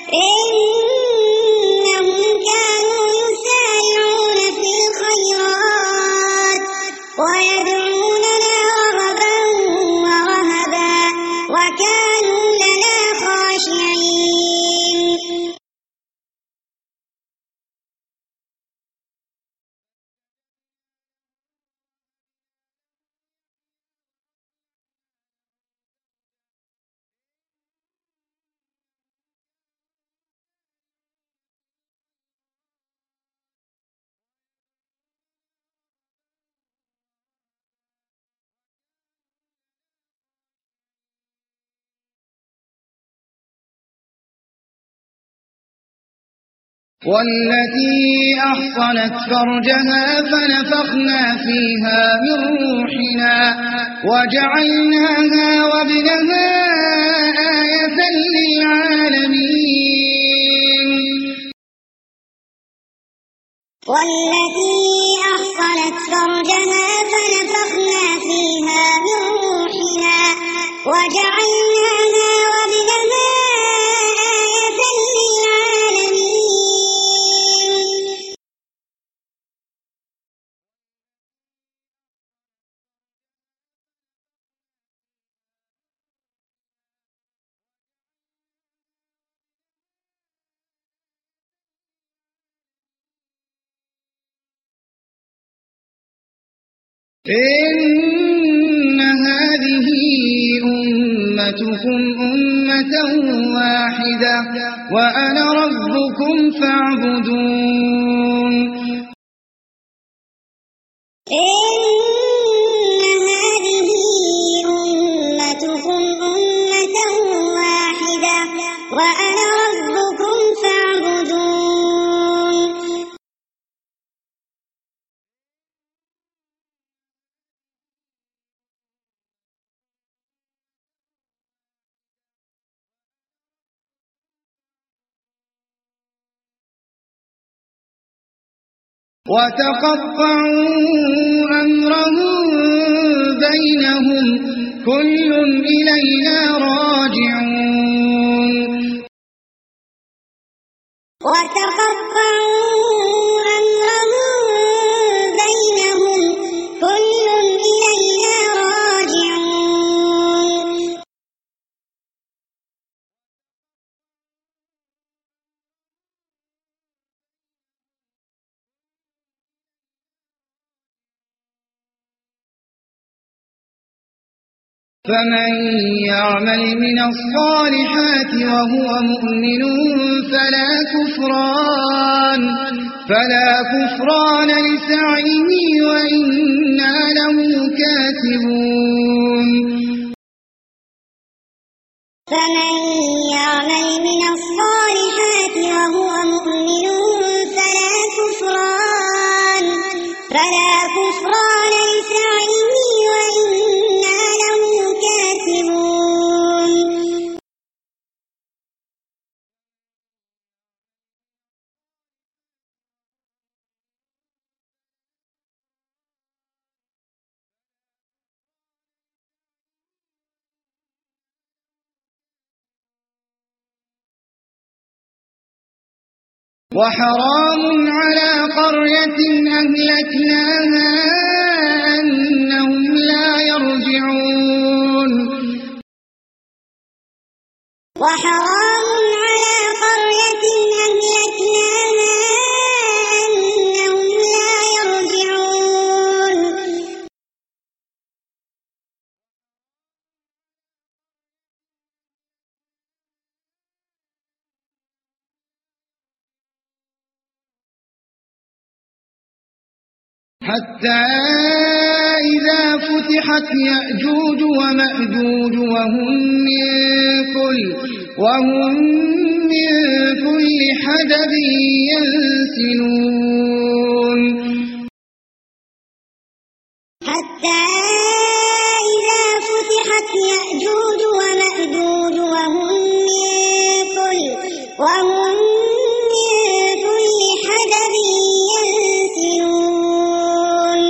إنهم كانوا يسارعون في الخيرات ويدعوننا رغبا ورهبا وكانوا لنا خاشعين والتي أحصنت فرجها فنفخنا فيها من روحنا وجعلناها وابنها آية للعالمين والتي أحصنت فرجها فنفخنا فيها من روحنا وجعلناها وابنها آية للعالمين إن هذه أمتكم أمة واحدة وأنا ربكم فاعبدون إن هذه أمتكم أمة واحدة وأنا ربكم فاعبدون وتقطعوا أمرهم بينهم كل إلينا راجعون وتقطعوا أمرهم بينهم كل إلينا راجعون فمن يعمل من الصالحات وهو مؤمن فلا كفران لسعيه وإنا له كاتبون فمن يعمل من الصالحات وهو مؤمن فلا كفران لسعيه وإنا له كاتبون وحرام على قرية أهلكناها أنهم لا يرجعون وحرام على قرية أهلكناها أنهم لا يرجعون حتى إذا فتحت يأجوج ومأجوج وهم من كل حدب ينسلون حتى إذا فتحت يأجوج ومأجوج وهم من كل حدب ينسلون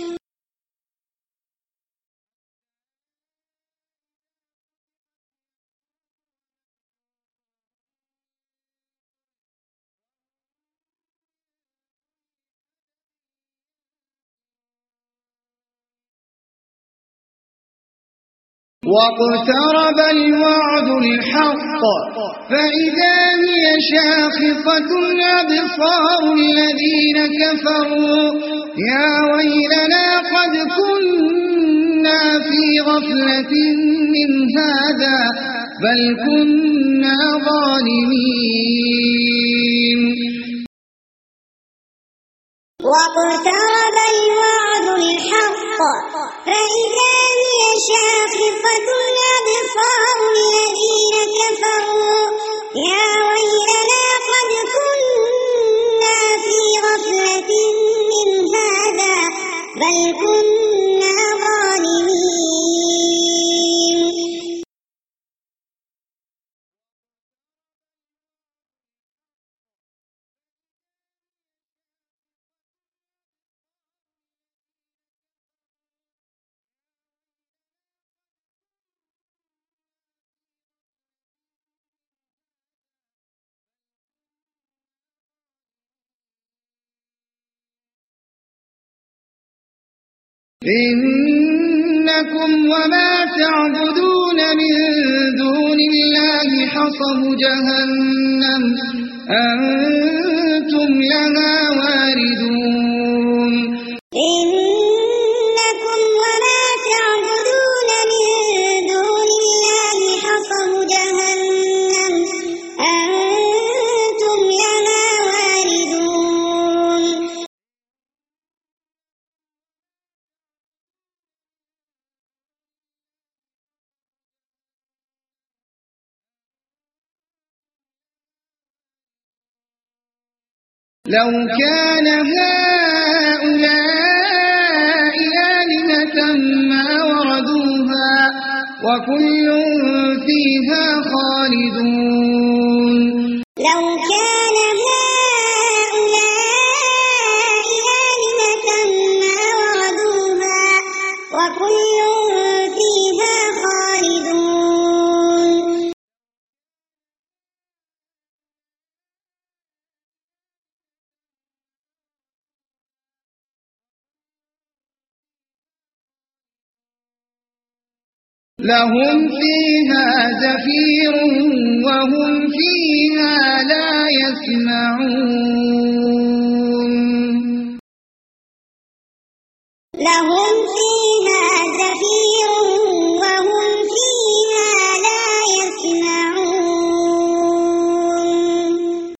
واقترب الوعد الحق فإذا هي شاخصة أبصار الذين كفروا يا ويلنا قد كنا في غفلة من هذا بل كنا ظالمين واقترب الوعد الحق فإذا هي شاخصة أبصار الذين كفروا يا ويلنا قد كنا في غفلة من هذا بل كنا ظالمين إنكم وما تعبدون من دون الله حصب جهنم أنتم لها واردون إنكم وما تعبدون من دون الله حصب جهنم أنتم لها واردون لو كان هؤلاء آلهة ما وردوها وكل فيها خالدون لو كان هؤلاء آلهة ما وردوها وكل فيها خالدون لهم فيها زفير وهم فيها لا يسمعون لهم فيها زفير وهم فيها لا يسمعون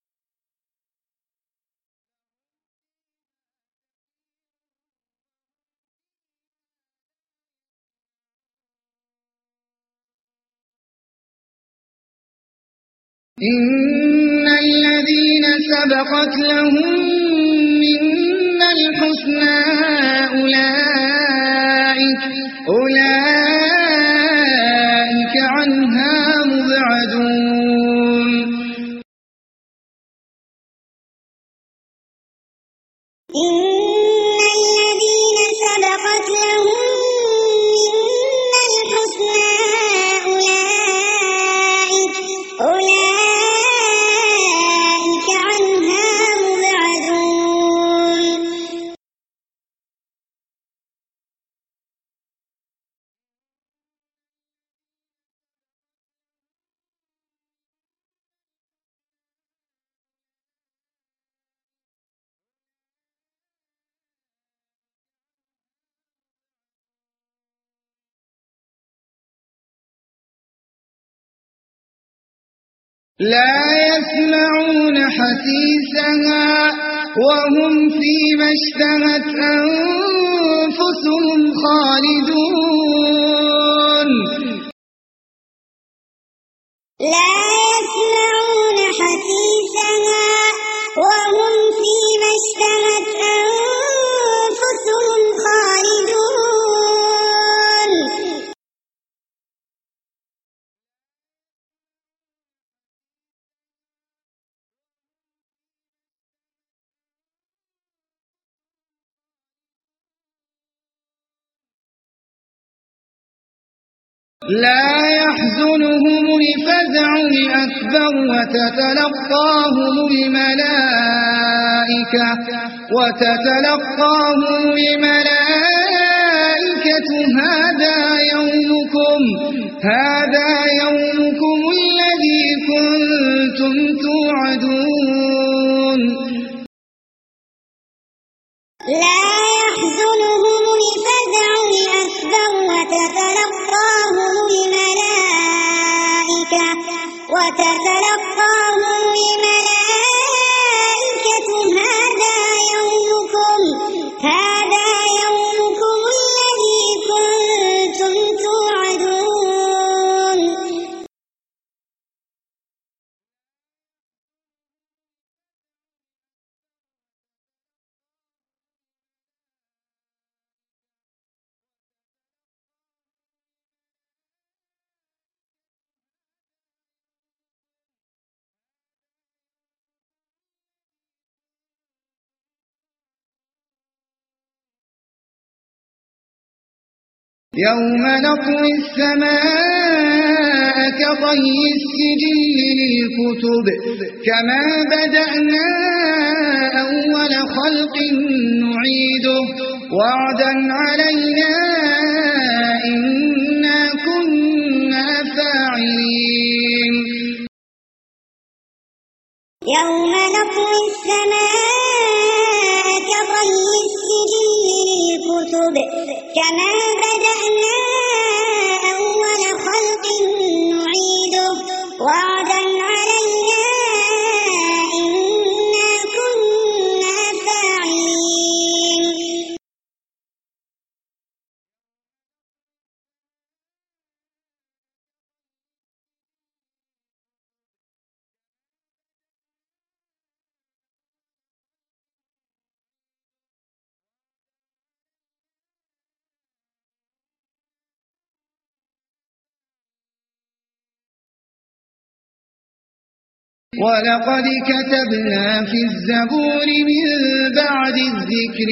إن الذين سبقت لهم منا الحسنى أولئك عنها مبعدون إن الذين سبقت لهم منا الحسنى أولئك عنها لا يسمعون حسيسها وهم فيما اشتهت أنفسهم خالدون لا يسمعون حسيسها وهم فيما اشتهت أنفسهم خالدون لا يحزنهم الفزع الأكبر وتتلقاهم الملائكة هذا يومكم الذي كنتم توعدون لا يحزنهم الفزع الأكبر وتتلقاهم الملائكة هذا يومكم الذي كنتم توعدون يوم نطوي السماء كطي السجل للكتب كما بدأنا أول خلق نعيده وعدا علينا إنا كنا فاعلين يوم نطوي السماء كطي السجل للكتب كما بدأنا أول خلق نعيده وعدا علينا إنا كنا فاعلين ولقد كتبنا في الزبور من بعد الذكر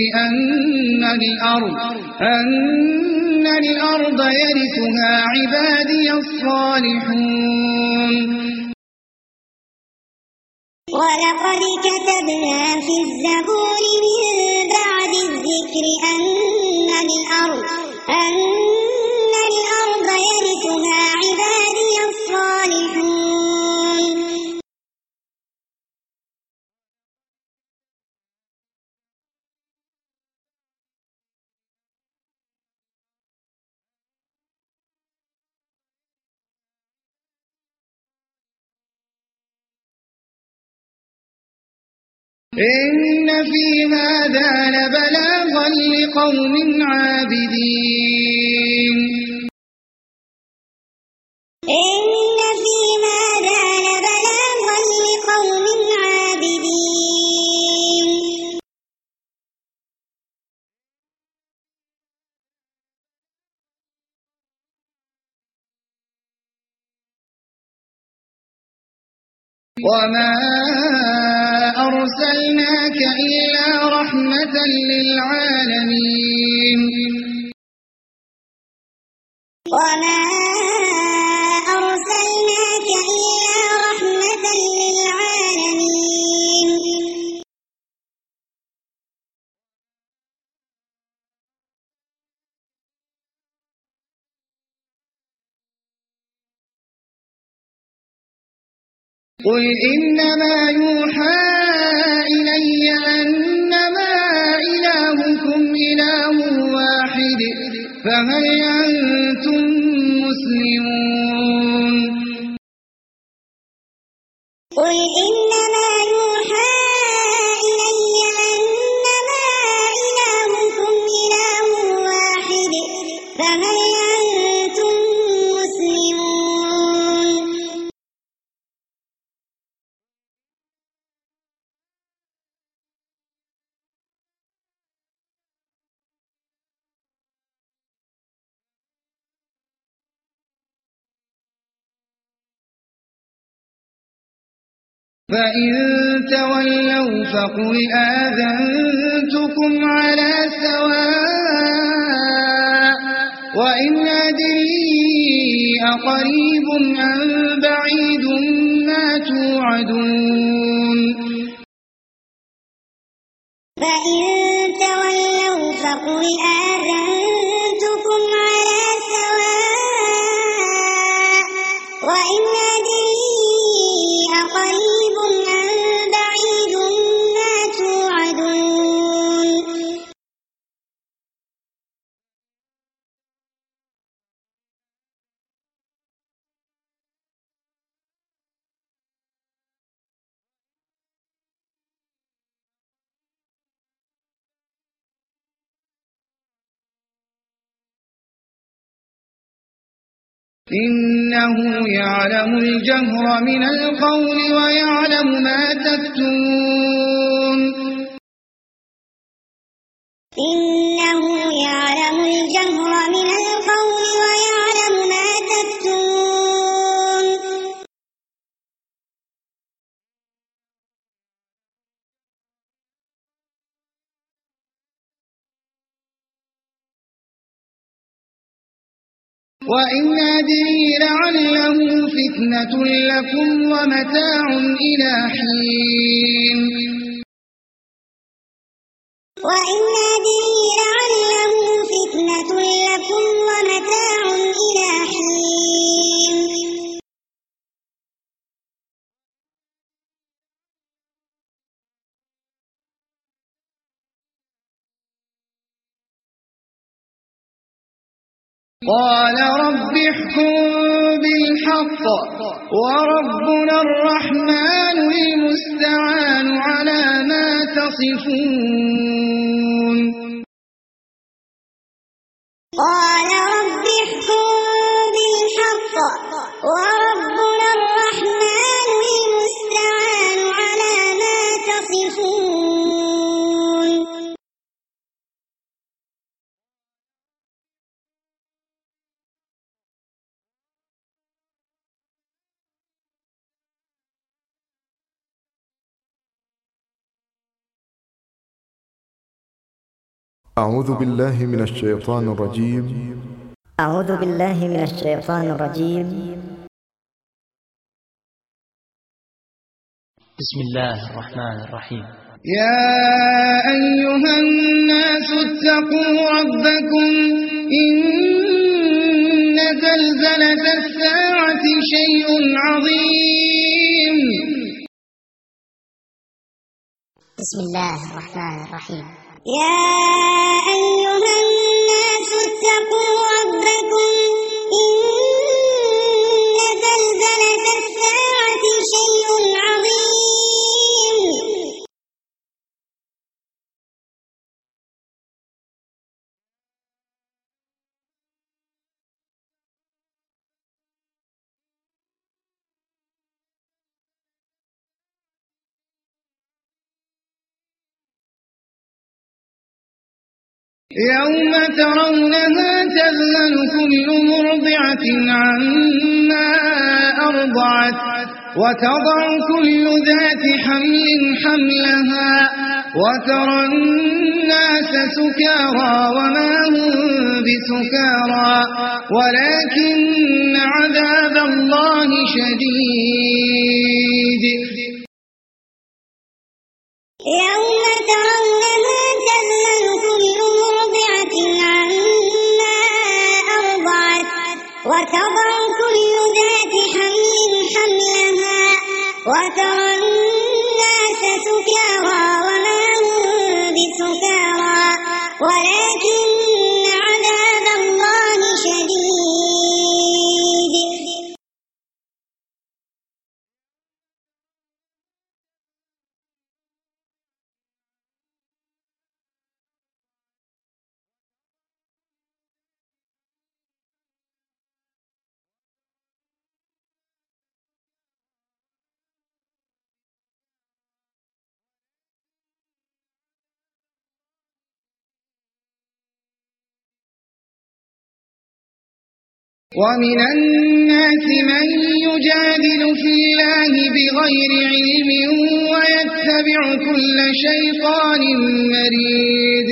أن الأرض يرثها عبادي الصالحون ولقد كتبنا في الزبور من بعد الذكر أن الأرض يرثها عبادي الصالحون إن في هذا لبلاغا لقوم عابدين إن في هذا لبلاغا لقوم عابدين وما أرسلناك إلا رحمة للعالمين وما أرسلناك إلا رحمة للعالمين قل إنما يوحى إلي أنما إلهكم إله واحد فهل أنتم مسلمون قل إنما يوحى إلي أنما إلهكم إله واحد فهل أنتم مسلمون فإن تولوا فقل آذنتكم على سواء وإن أدري أقريب أم بعيد ما توعدون فإن تولوا فقل آذنتكم على سواء وإن أدري أقريب أم بعيد ما توعدون إنه يعلم الجهر من القول ويعلم ما تكتمون إنه يعلم الجهر من القول ويعلم ما تكتمون وإن أدري لعله فتنة لكم ومتاع إلى حين وإن أدري لعله فتنة لكم ومتاع إلى حين قال رب احكم بالحق وربنا الرحمن المستعان على ما تصفون قال رب احكم بالحق وربنا الرحمن المستعان على ما تصفون أعوذ بالله من الشيطان الرجيم. أعوذ بالله من الشيطان الرجيم. بسم الله الرحمن الرحيم. يا أيها الناس اتقوا ربكم إن زلزلة الساعة شيء عظيم. بسم الله الرحمن الرحيم. يا أيها الناس اتقوا ربكم إن زلزلة الساعة شيء عظيم يوم ترونها تذهل كل مرضعة عما أرضعت وتضع كل ذات حمل حملها وترى الناس سكارى وما هم بسكارى ولكن عذاب الله شديد. يوم ترونها تذهل كل مرضعة عما أرضعت وتضع كل ذات حمل حملها وترى الناس سكارى وما هم بسكارى ولكن عذاب الله شديد. ومن الناس من يجادل في الله بغير علم ويتبع كل شيطان مريد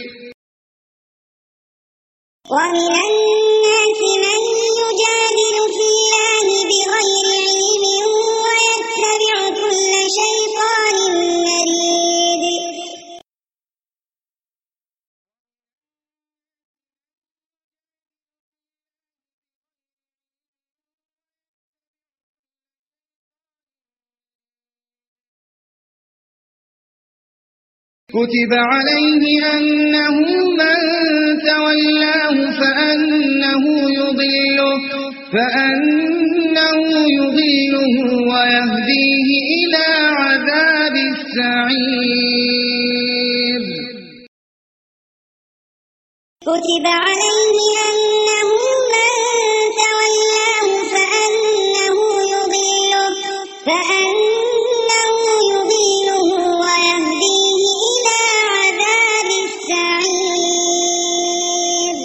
ومن الناس من يجادل في الله بغير علم ويتبع كل شيطان مريد كتب عليه أنه من تولاه فأنه يضله ويهديه إلى عذاب السعير كتب عليه أنه من تولاه فأنه يضله ويهديه إلى عذاب السعير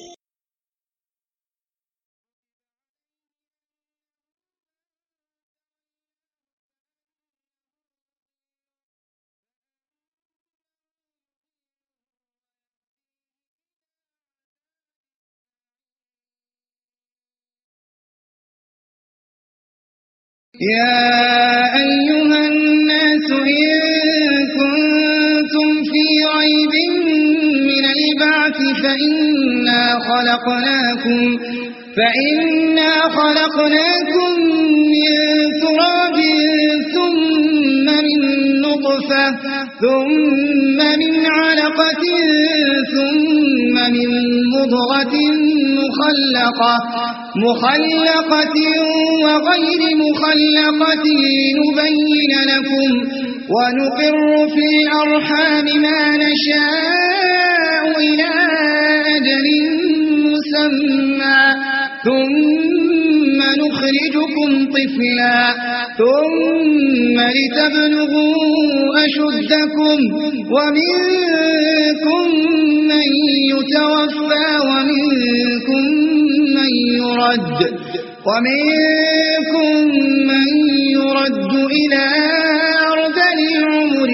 يا أيها الناس إن كنتم في ريب من البعث فإنا خلقناكم من تراب ثم من نطفة ثم من علقة ثم من مضغة مخلقة وغير مخلقة لنبين لكم ونقر في الأرحام ما نشاء إلى أجل مسمى ثم نخرجكم طفلا ثم لتبلغوا أشدكم ومنكم من يتوفى ومنكم من يرد إلى أرذل العمر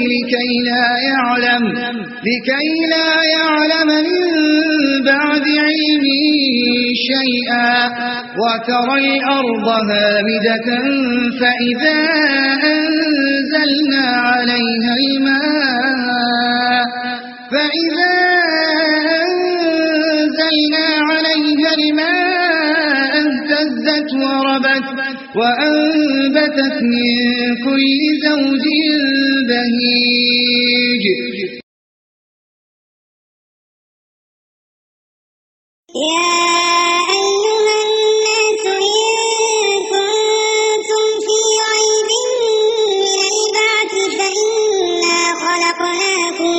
لكي لا يعلم من بعد علم شيئا وترى الأرض هامدة فإذا أنزلنا عليها الماء اهتزت وربت وأنبتت من كل زوج بهيج يا أيها الناس إن كنتم في ريب من البعث فإنا خلقناكم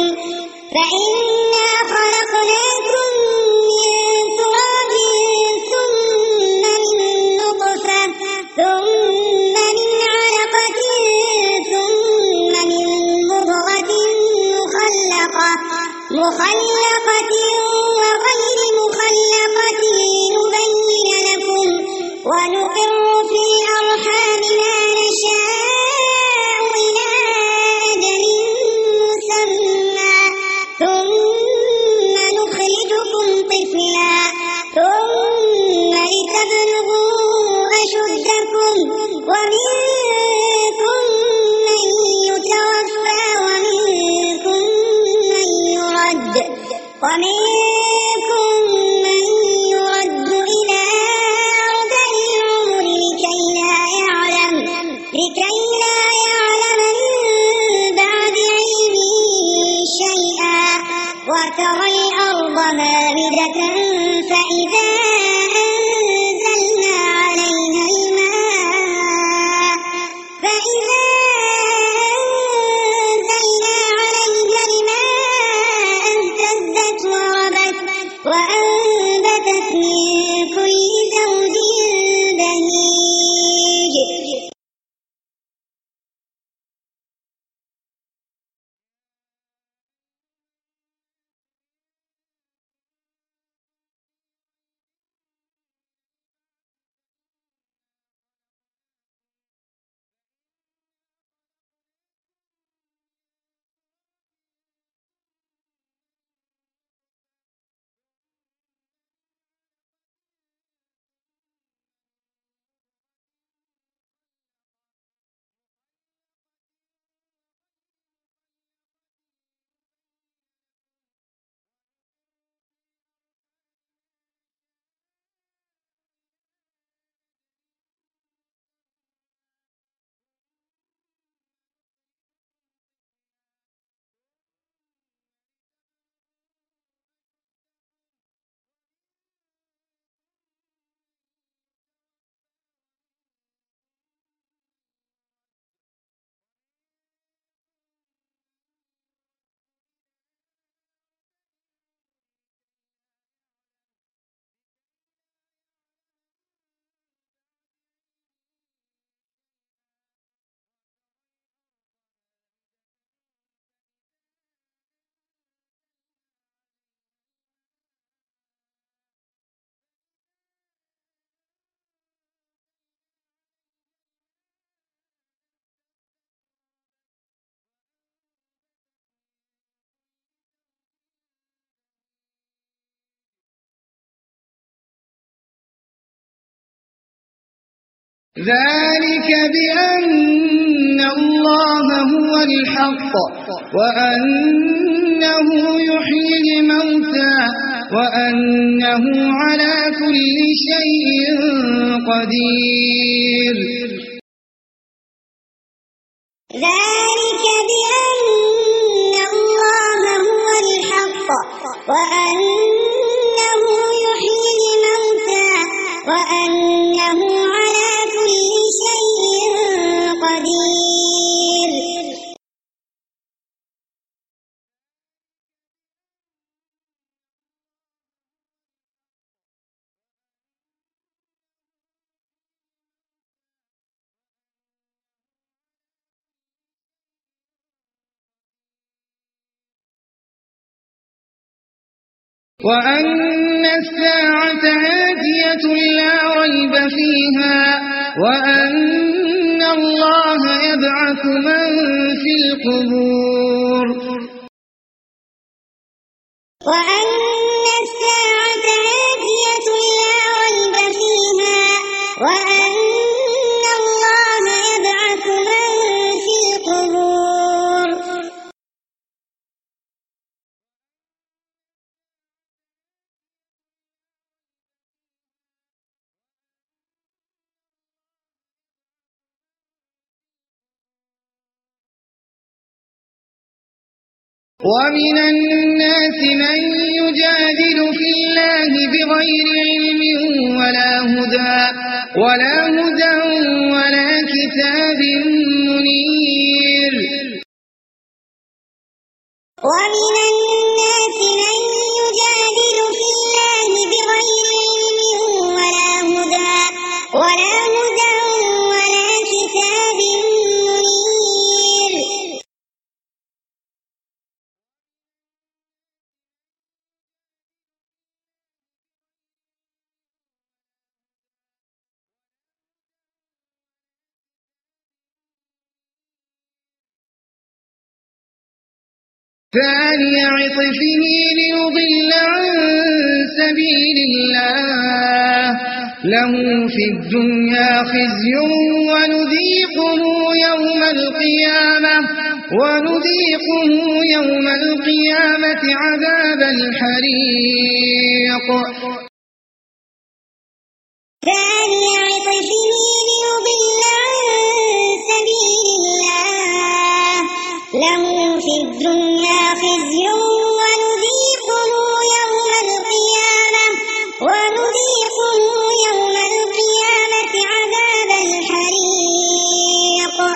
من تراب ثم من نطفة ثم من علقة ثم من مضغة مخلقة وغير مخلقة لنبين لكم ونقر في الأرحام ما نشاء إلى أجل مسمى ثم نخرجكم طفلا ثم لتبلغوا أشدكم ومنكم من يتوفى ومنكم من يرد ذلك بأن الله هو الحق وأنه يحيي الموتى وأنه على كل شيء قدير. ذلك بأن الله هو الحق وأنه يحيي الموتى وأنه على كل شيء قدير. وأن الساعة آتية لا ريب فيها وأن الله يبعث من في القبور. وأن الساعة آتية لا ريب فيها وأن الله يبعث من في القبور. ومن الناس من يجادل في الله بغير علم ولا هدى ولا كتاب منير. ومن الناس من يجادل في الله بغير علم ولا هدى ولا كتاب منير. ثاني عطفه ليضل عن سبيل الله له في الدنيا خزي ونذيقه يوم القيامة عذاب الحريق. ثاني عطفه ليضل عن سبيل الله له في الدنيا خزي ونذيقه يوم القيامة عذاب الحريق.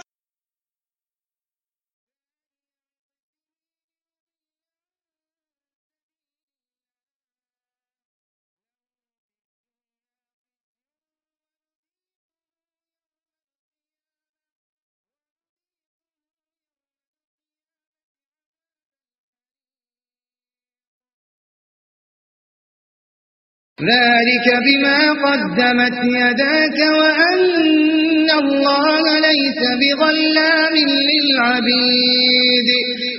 ذلك بما قدمت يداك وأن الله ليس بظلام للعبيد.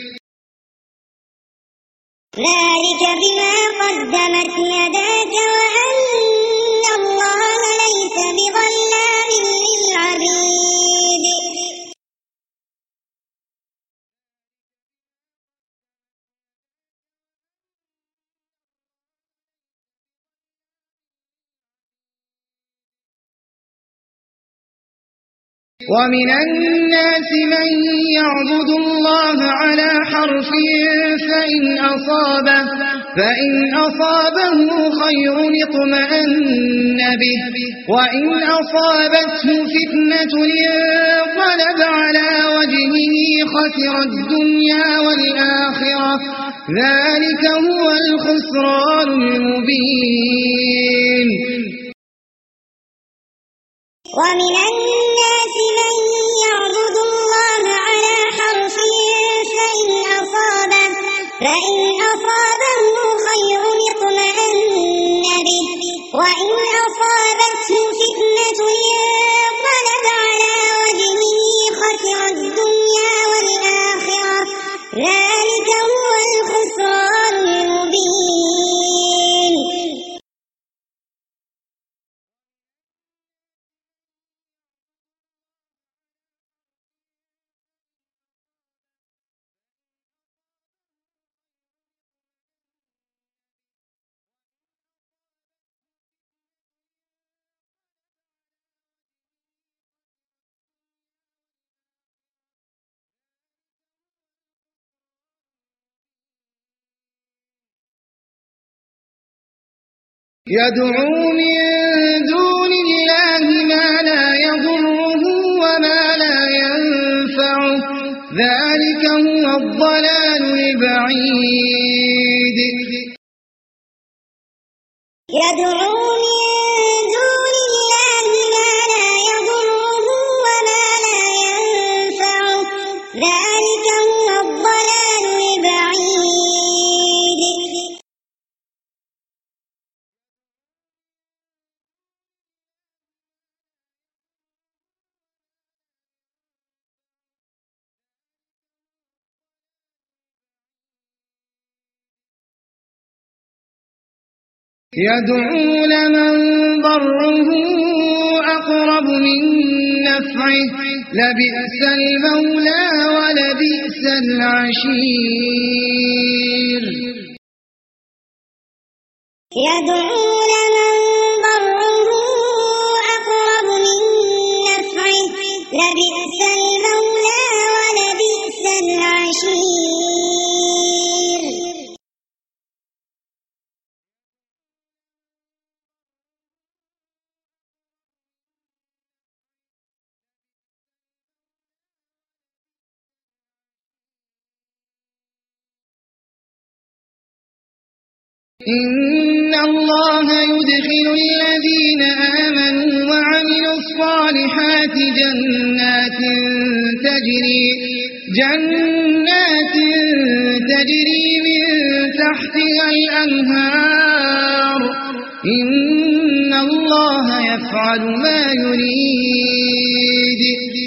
ذلك بما قدمت يداك وأن الله ليس بظلام للعبيد. ومن الناس من يعبد الله على حرف فإن أصابه خير اطمأن به وإن أصابته فتنة انقلب على وجهه خسر الدنيا والآخرة ذلك هو الخسران المبين. ومن الناس من يعبد الله على حرف فإن أصابه خير اطمأن به وإن أصابته فتنة انقلب على وجهه خسر الدنيا والآخرة ذلك هو الخسران المبين. يدعو من دون الله ما لا يضره وما لا ينفعه ذلك هو الضلال البعيد. يدعو من دون الله ما لا يضره وما لا ينفعه ذلك هو الضلال البعيد. يدعو لمن ضره أقرب من نفعه لبئس المولى ولبئس العشير. يدعو لمن ضره أقرب من نفعه لبئس المولى ولبئس العشير. إن الله يدخل الذين آمنوا وعملوا الصالحات جنات تجري من تحتها الأنهار إن الله يفعل ما يريد.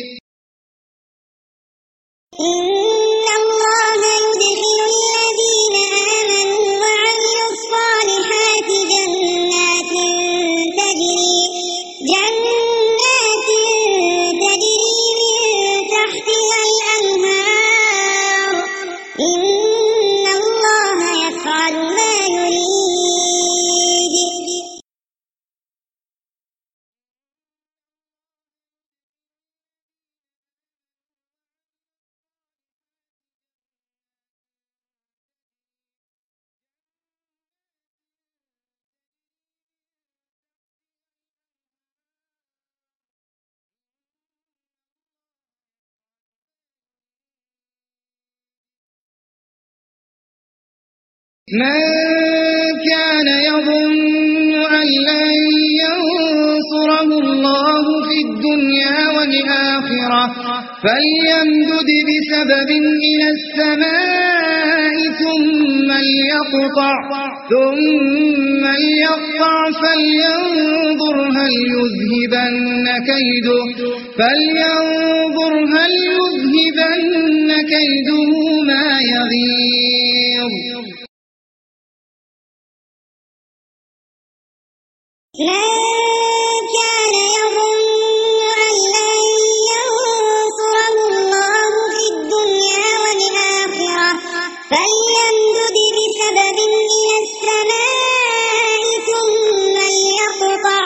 إن الله يدخل الذين آمنوا وعملوا الصالحات جنات تجري من تحتها الأنهار إن الله يفعل ما يريد. من كان يظن أن لن ينصره الله في الدنيا والآخرة فليمدد بسبب إلى السماء ثم ليقطع فلينظر هل يذهبن كيده ما يغيظ. من كان يظن أن لن ينصره الله في الدنيا والآخرة فليمدد بسبب إلى السماء ثم ليقطع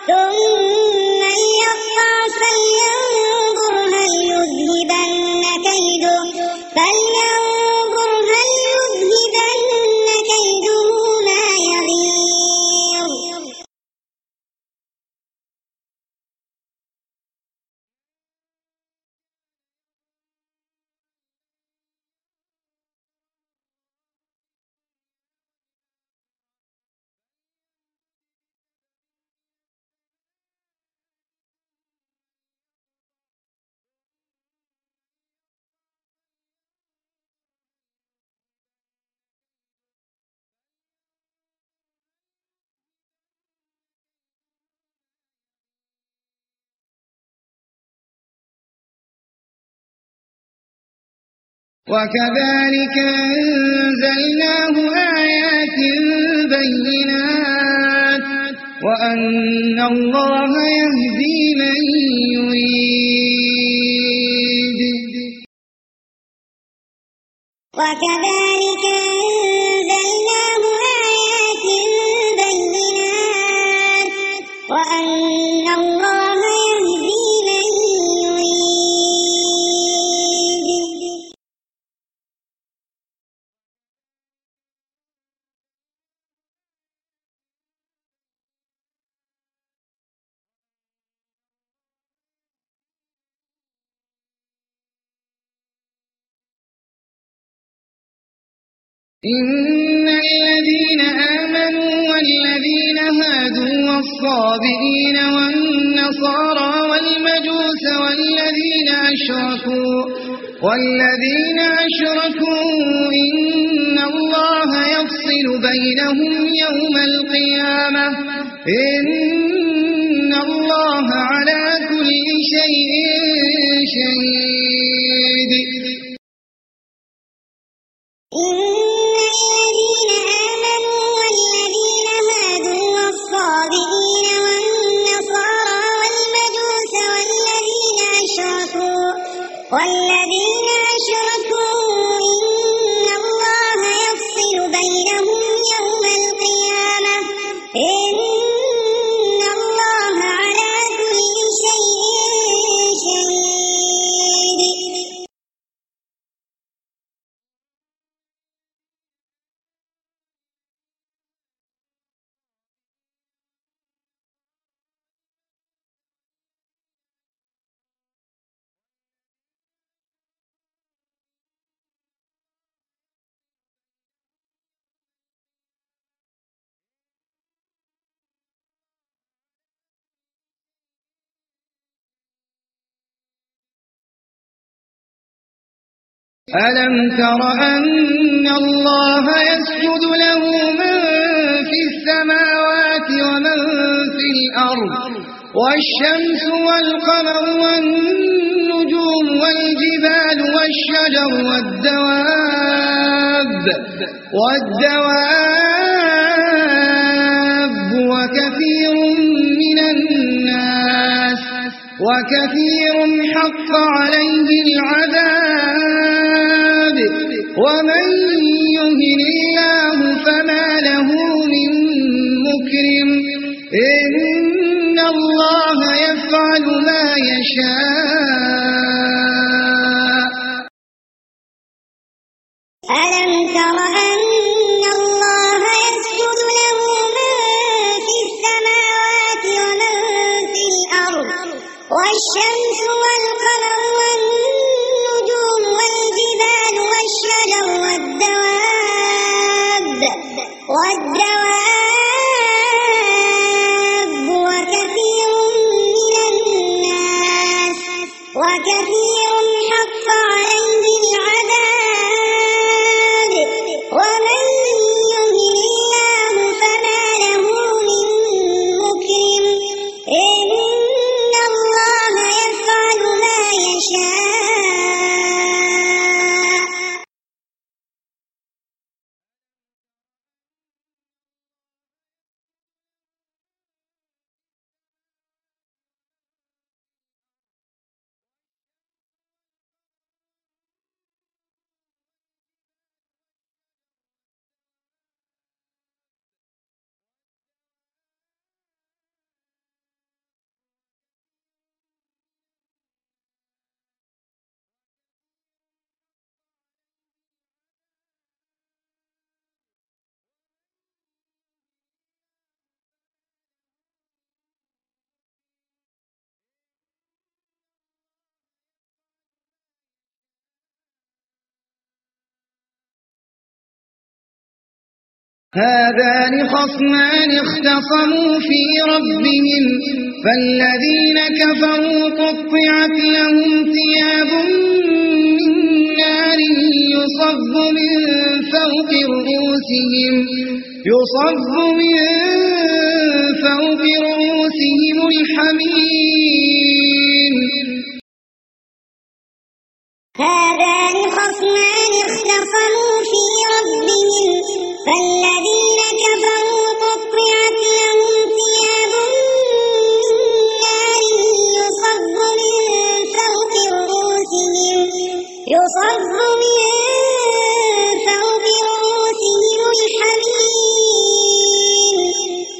فلينظر هل يذهبن كيده ما يغيظ. وكذلك أنزلناه آيات بينات وأن الله يهدي من يريد. وكذلك أنزلناه آيات بينات وأن الله يهدي من يريد. إن الذين آمنوا والذين هادوا والصابئين والنصارى والمجوس والذين أشركوا إن الله يفصل بينهم يوم القيامة إن الله على كل شيء شهيد. والذين أشركوا إن الله يفصل بينهم يوم القيامة إن الله على كل شيء شهيد. ألم تر أن الله يسجد له من في السماوات ومن في الأرض والشمس والقمر والنجوم والجبال والشجر والدواب وكثير حق عليه العذاب ومن يهن الله فما له من مكرم إن الله يفعل ما يشاء. ألم تر أن الله يسجد له من في السماوات ومن في الأرض والشمس والقمر والنجوم والجبال والشجر والدواب وكثير حق عليه العذاب ومن يهن الله فما له من مكرم إن الله يفعل ما يشاء. هذان خصمان اختصموا في ربهم فالذين كفروا قطعت لهم ثياب من نار يصب من فوق رؤوسهم الحميم. هذان خصمان اختصموا في ربهم فالذين كفروا قطعت لهم ثياب من نار يصب من فوق رؤوسهم الحميم.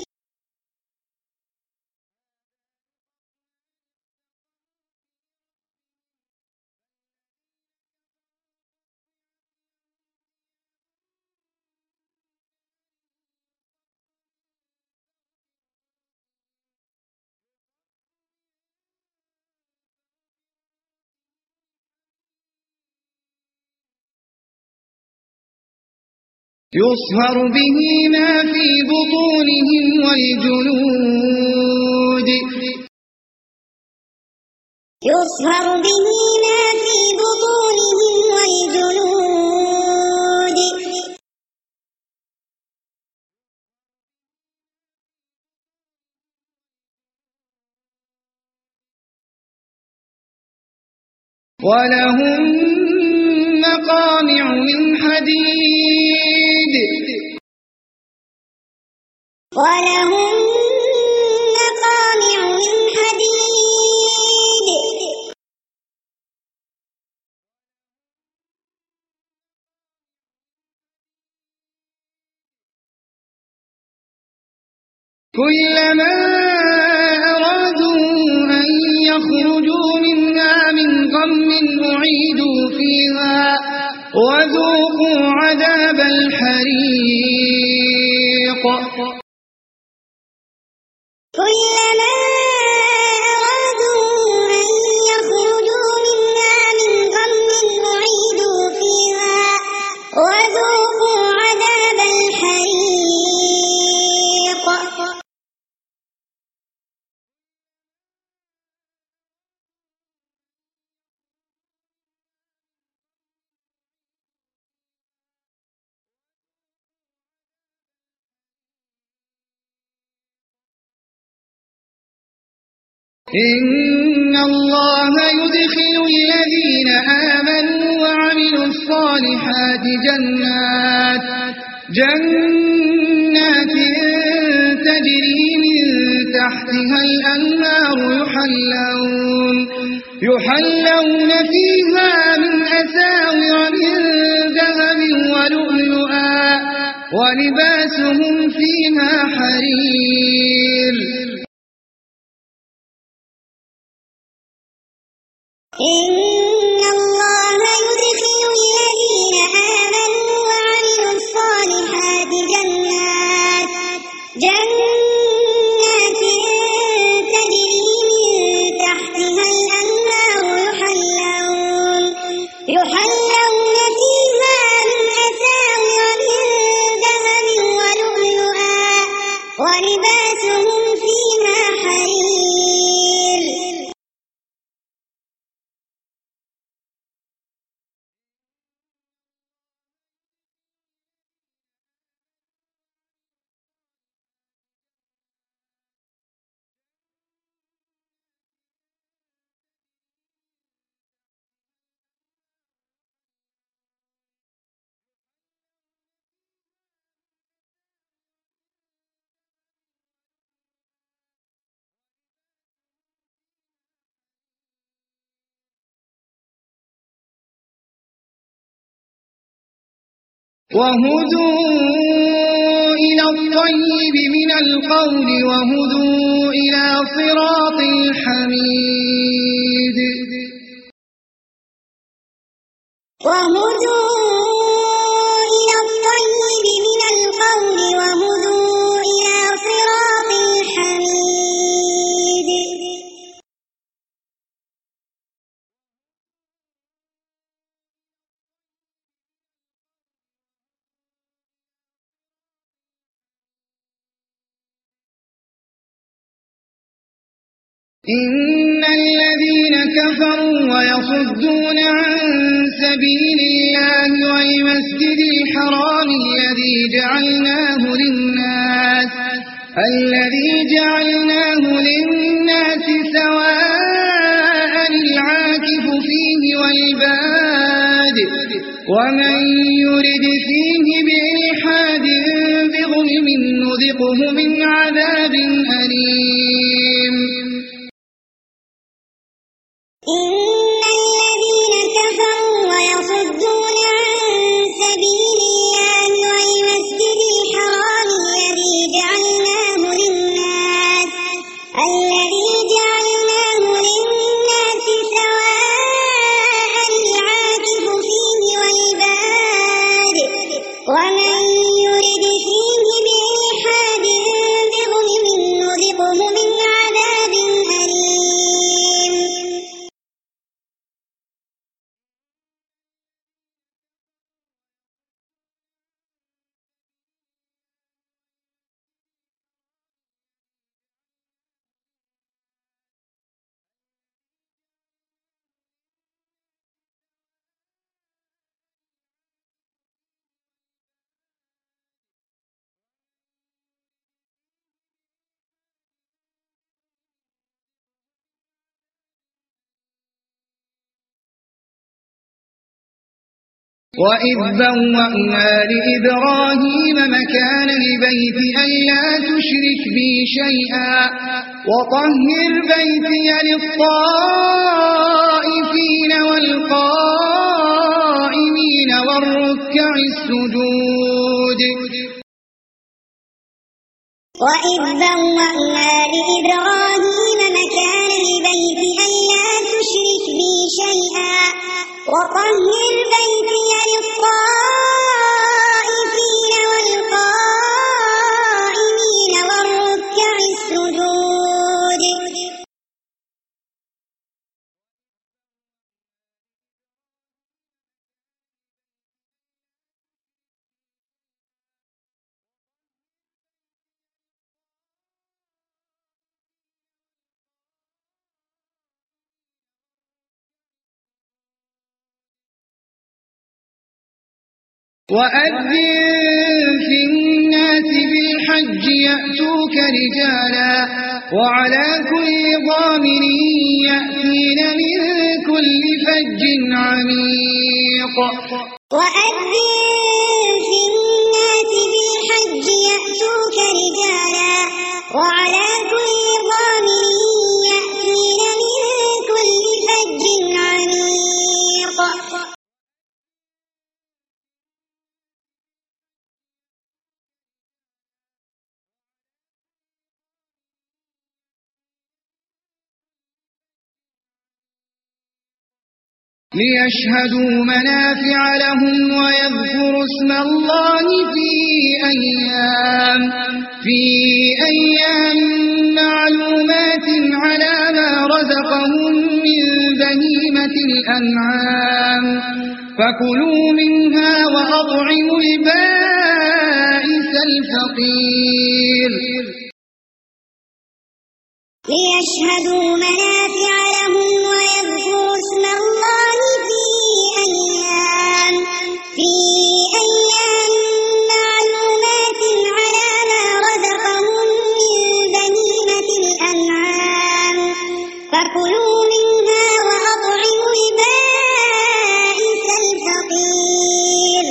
يصهر به ما في بطونهم والجلود يصهر به ما في بطونهم والجلود ولهم مقامع من حديد ولهم مقامع من حديد كلما أرادوا أن يخرجوا منها من غم أعيدوا فيها وذوقوا عذاب الحريق كلما أرادوا أن يخرجوا منها من غم أعيدوا فيها وذوقوا عذاب الحريق إن الله يدخل الذين آمنوا وعملوا الصالحات جنات تجري من تحتها الأنهار يحلون فيها من أساور من ذهب ولؤلؤا ولباسهم فيها حرير إن الله يدخل الذين آمنوا وعملوا الصالحات جنات تجري من تحتها الأنهار يحلون فيها من أساور من ذهب ولؤلؤا ولباسهم فيها حرير وهدوا إلى الطيب من القول وهدوا إلى صراط الحميد وهدوا إلى الطيب من القول وهدوا إلى صراط الحميد إن الذين كفروا ويصدون عن سبيل الله والمسجد الحرام الذي جعلناه للناس سواء العاكف فيه والباد ومن يرد فيه بإلحاد بظلم نذقه من عذاب أليم إن الذين كفروا ويصدون عن سبيل الله والمسجد الحرام الذي جعلناه للناس سواء العاكف فيه والباد ومن يرد فيه بإلحاد بظلم نذقه من عذاب أليم وإذ بوأنا لإبراهيم مكان البيت ألا تشرك بي شيئا وطهر بيتي للطائفين والقائمين والركع السجود. وإذ بوأنا لإبراهيم مكان البيت ألا تشرك بي شيئا وطهر بيتي للطائفين والقائمين والركع السجود. وأذن في الناس بالحج يأتوك رجالا وعلى كل ضامر يأتين من كل فج عميق. وأذن في الناس بالحج يأتوك رجالا وعلى كل ضامر يأتين من كل فج عميق. ليشهدوا منافع لهم ويذكروا اسم الله في أيام معلومات على ما رزقهم من بهيمة الأنعام فكلوا منها وأطعموا البائس الفقير. ليشهدوا منافع لهم ويذكروا اسم الله في أيام معلومات على ما رزقهم من بهيمة الأنعام فكلوا منها وأطعموا البائس الفقير.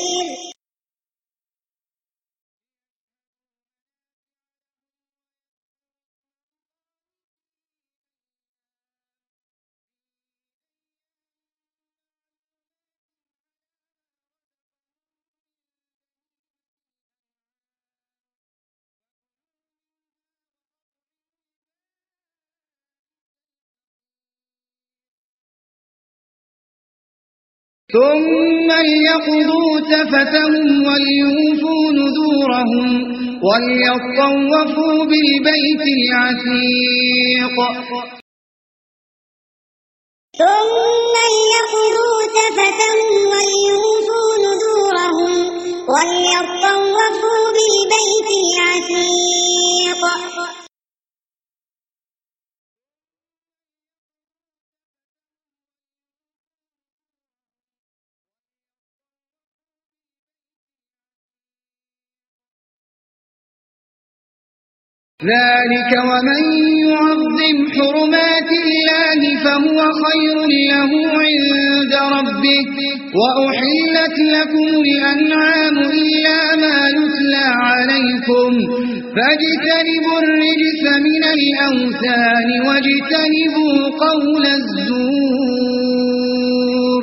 ثم ليقضوا تفثهم وليوفوا نذورهم وليطوفوا بالبيت العتيق. ثم ليقضوا تفثهم وليوفوا نذورهم وليطوفوا بالبيت العتيق. ذلك ومن يعظم حرمات الله فهو خير له عند ربه وأحلت لكم الأنعام إلا ما يتلى عليكم فاجتنبوا الرجس من الأوثان واجتنبوا قول الزور.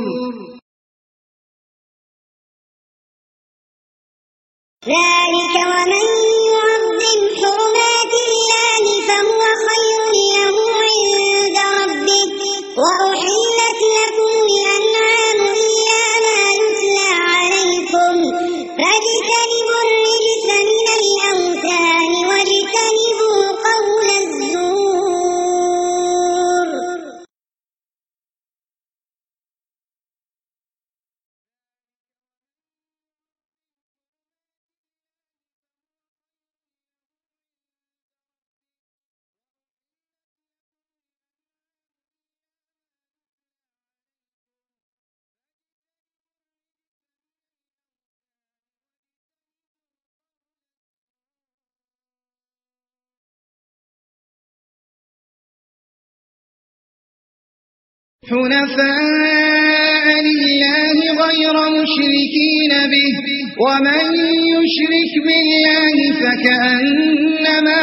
ذلك ومن يعظم حرمات الله فهو خير له عند ربه وأحلت لكم الأنعام إلا ما يتلى عليكم فاجتنبوا الرجس من الأوثان واجتنبوا قول الزور. حنفاء لله غير مشركين به ومن يشرك بالله فكأنما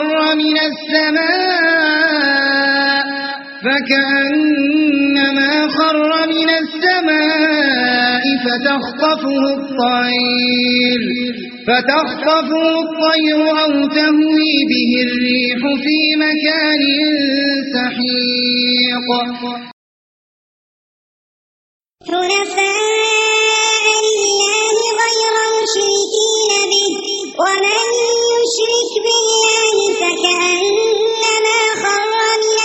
خر من السماء فتخطفه الطير أو تهوي به الريح في مكان سحيق حنفاء لله غير مشركين به ومن يشرك بالله فكأنما خر من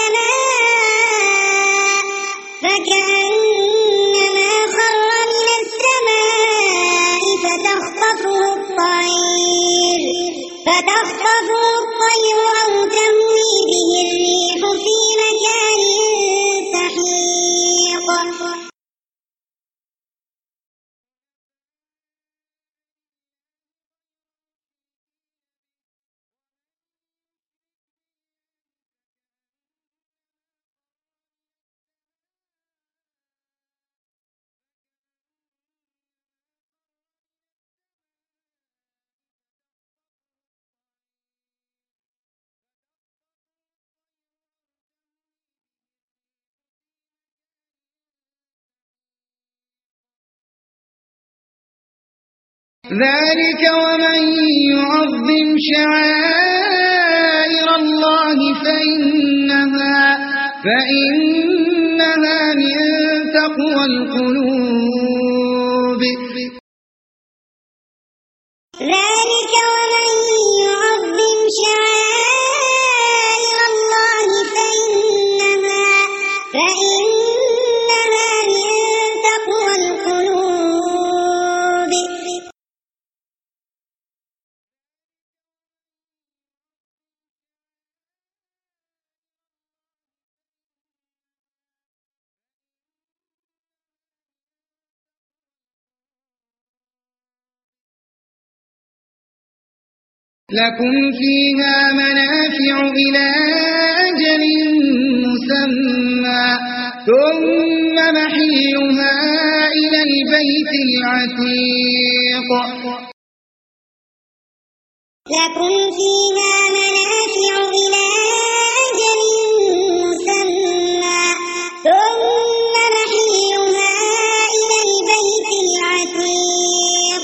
السماء فتخطفه الطير أو تهوي به الريح في مكان سحيق ذلك ومن يعظم شعائر الله فإنها من تقوى القلوب ذلك ومن يعظم شعائر الله فإنها من تقوى القلوب لكم فيها منافع إلى أجل مسمى ثم محلها إلى البيت العتيق لكم فيها منافع إلى أجل مسمى ثم محلها إلى البيت العتيق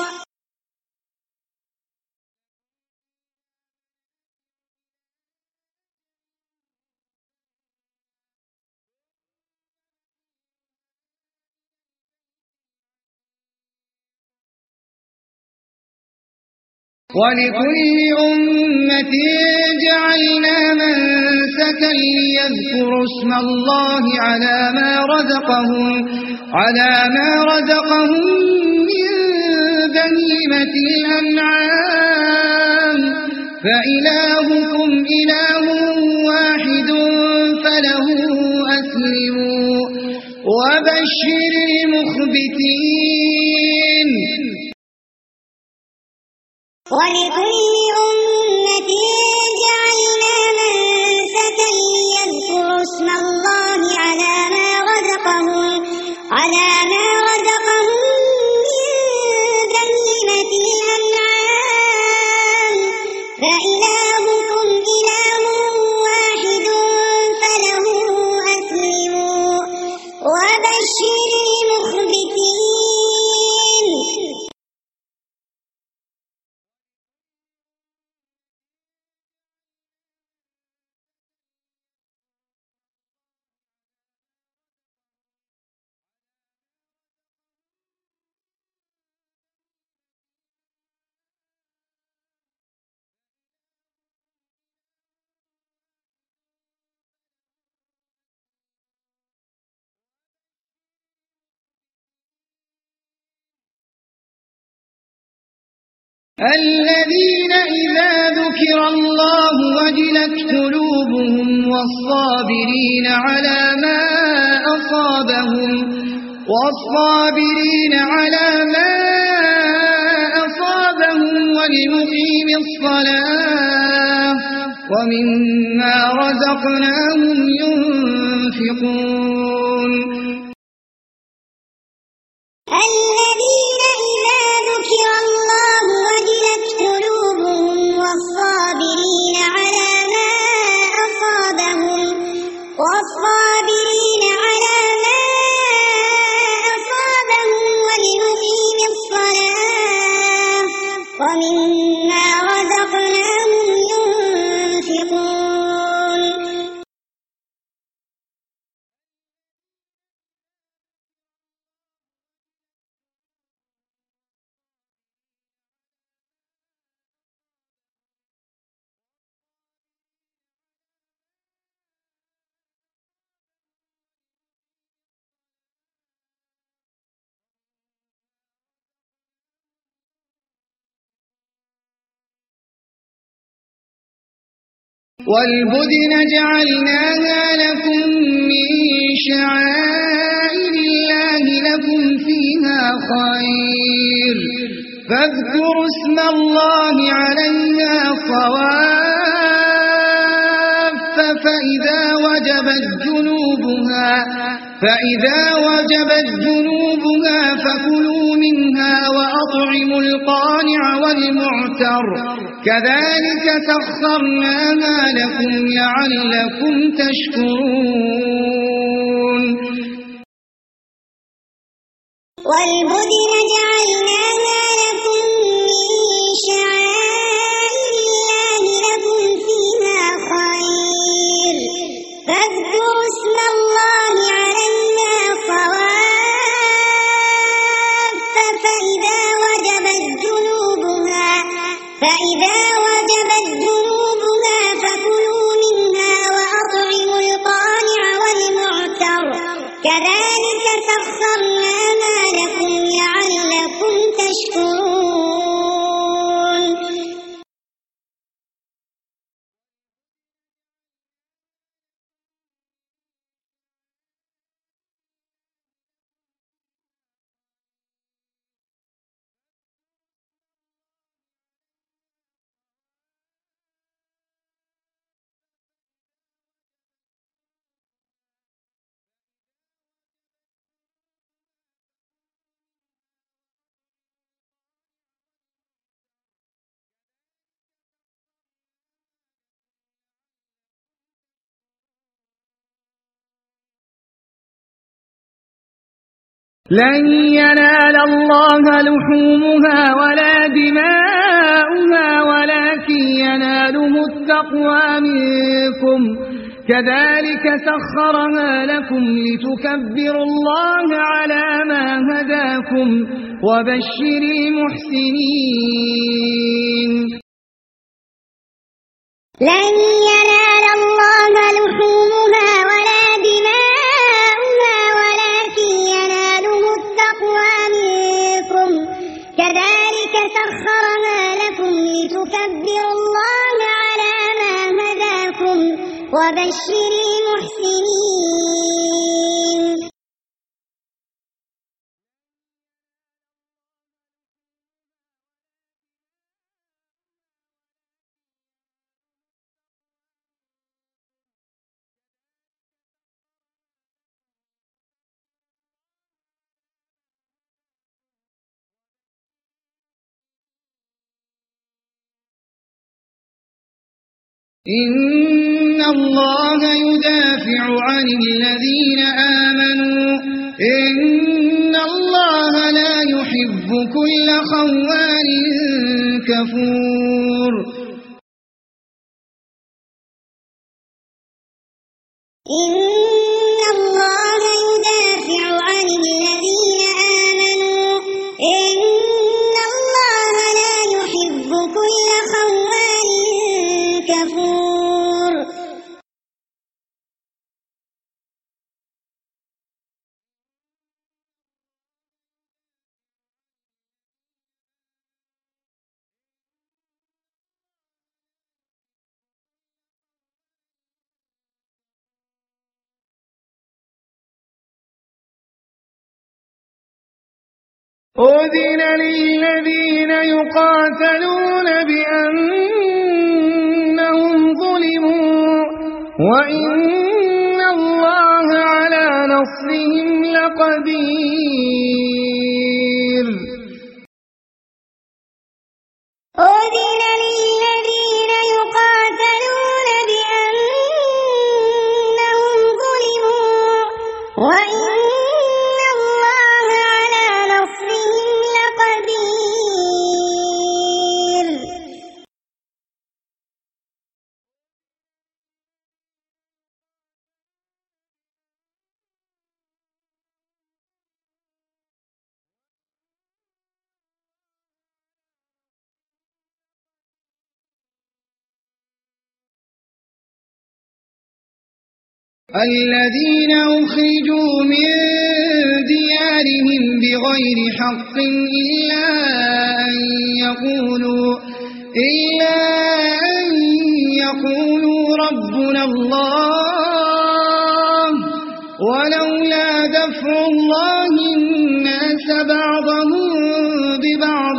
ولكل أمة جعلنا منسكا ليذكروا اسم الله على ما رزقهم من بهيمة الأنعام فإلهكم إله واحد فله أسلموا وبشر المخبتين ولكل أمة جعلنا منسكا ليذكروا اسم الله على ما رزقهم من بهيمة الأنعام فإلهكم إله واحد فله أسلموا وبشر المخبتين الذين إذا ذكر الله وجلت قلوبهم والصابرين على ما أصابهم والمقيم الصلاة ومما رزقناهم ينفقون الذين إذا ذكر الله وجلت قلوبهم والصابرين على ما أصابهم والمقيم الصلاة ومما رزقناهم ينفقون والبدن جعلناها لكم من شعائر الله لكم فيها خير فاذكروا اسم الله عليها صواف فإذا وجبت جنوبها فكلوا منها وأطعموا القانع والمعتر كذلك سخرناها لكم لعلكم تشكرون والبدن جعلناها لكم من شعائر الله لكم فيها خير فاذكروا اسم الله عليها صواف فإذا وجبت جنوبها فكلوا منها وأطعموا القانع والمعتر كذلك سخرناها لكم لعلكم تشكرون لن ينال الله لحومها ولا دماؤها ولكن يناله التقوى منكم كذلك سخرها لكم لتكبروا الله على ما هداكم وبشر المحسنين لن ينال الله لحومها ولا دماؤها ولكن يناله التقوى منكم كذلك سخرها لكم لتكبروا الله على ما هداكم وبشر المحسنين إن الله يدافع عن الذين آمنوا إن الله لا يحب كل خوان كفور إن الله يدافع عن الذين آمنوا إن الله لا يحب كل خوان كفور أذن للذين يقاتلون بأنهم ظلموا وإن الله على نصرهم لقدير أذن للذين يقاتلون بأنهم ظلموا وإن الله على نصرهم لقدير الذين أخرجوا من ديارهم بغير حق إلا أن يقولوا ربنا الله ولولا دفع الله الناس بعضهم ببعض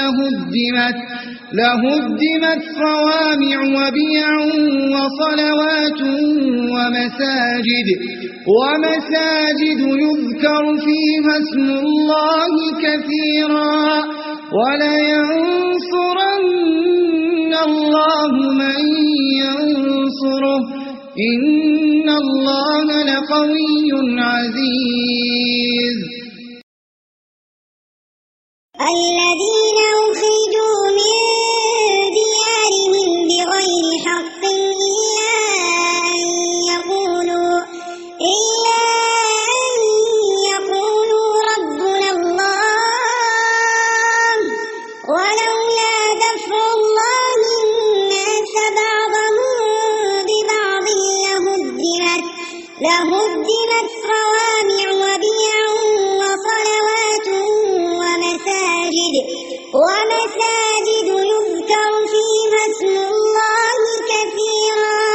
لهدمت صوامع وبيع وصلوات ومساجد يذكر فيها اسم الله كثيرا ولينصرن الله من ينصره إن الله لقوي عزيز الذين أخرجوا من ديارهم بغير حق إلا أن يقولوا ربنا الله ولولا دفع الله الناس بعضهم ببعض لهدمت صوامع وبيع وصلوات ومساجد يذكر فيها اسم الله كثيرا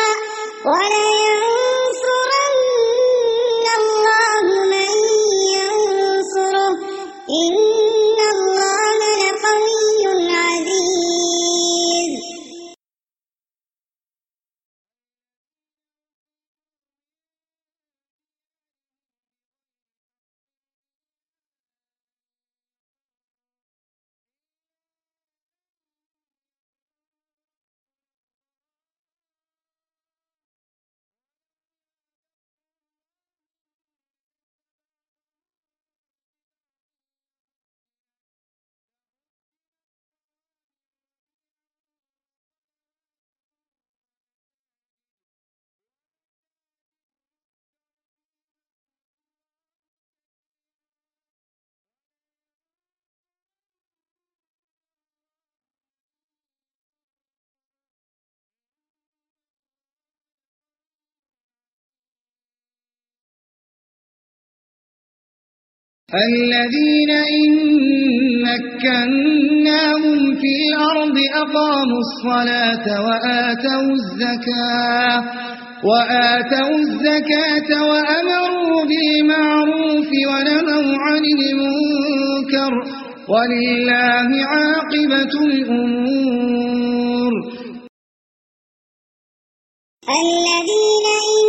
ولينصرن الله من ينصره إن الله لقوي عزيز الذين إن مكناهم في الأرض أقاموا الصلاة وآتوا الزكاة وأمروا بالمعروف ونهوا عن المنكر ولله عاقبة الأمور الذين إن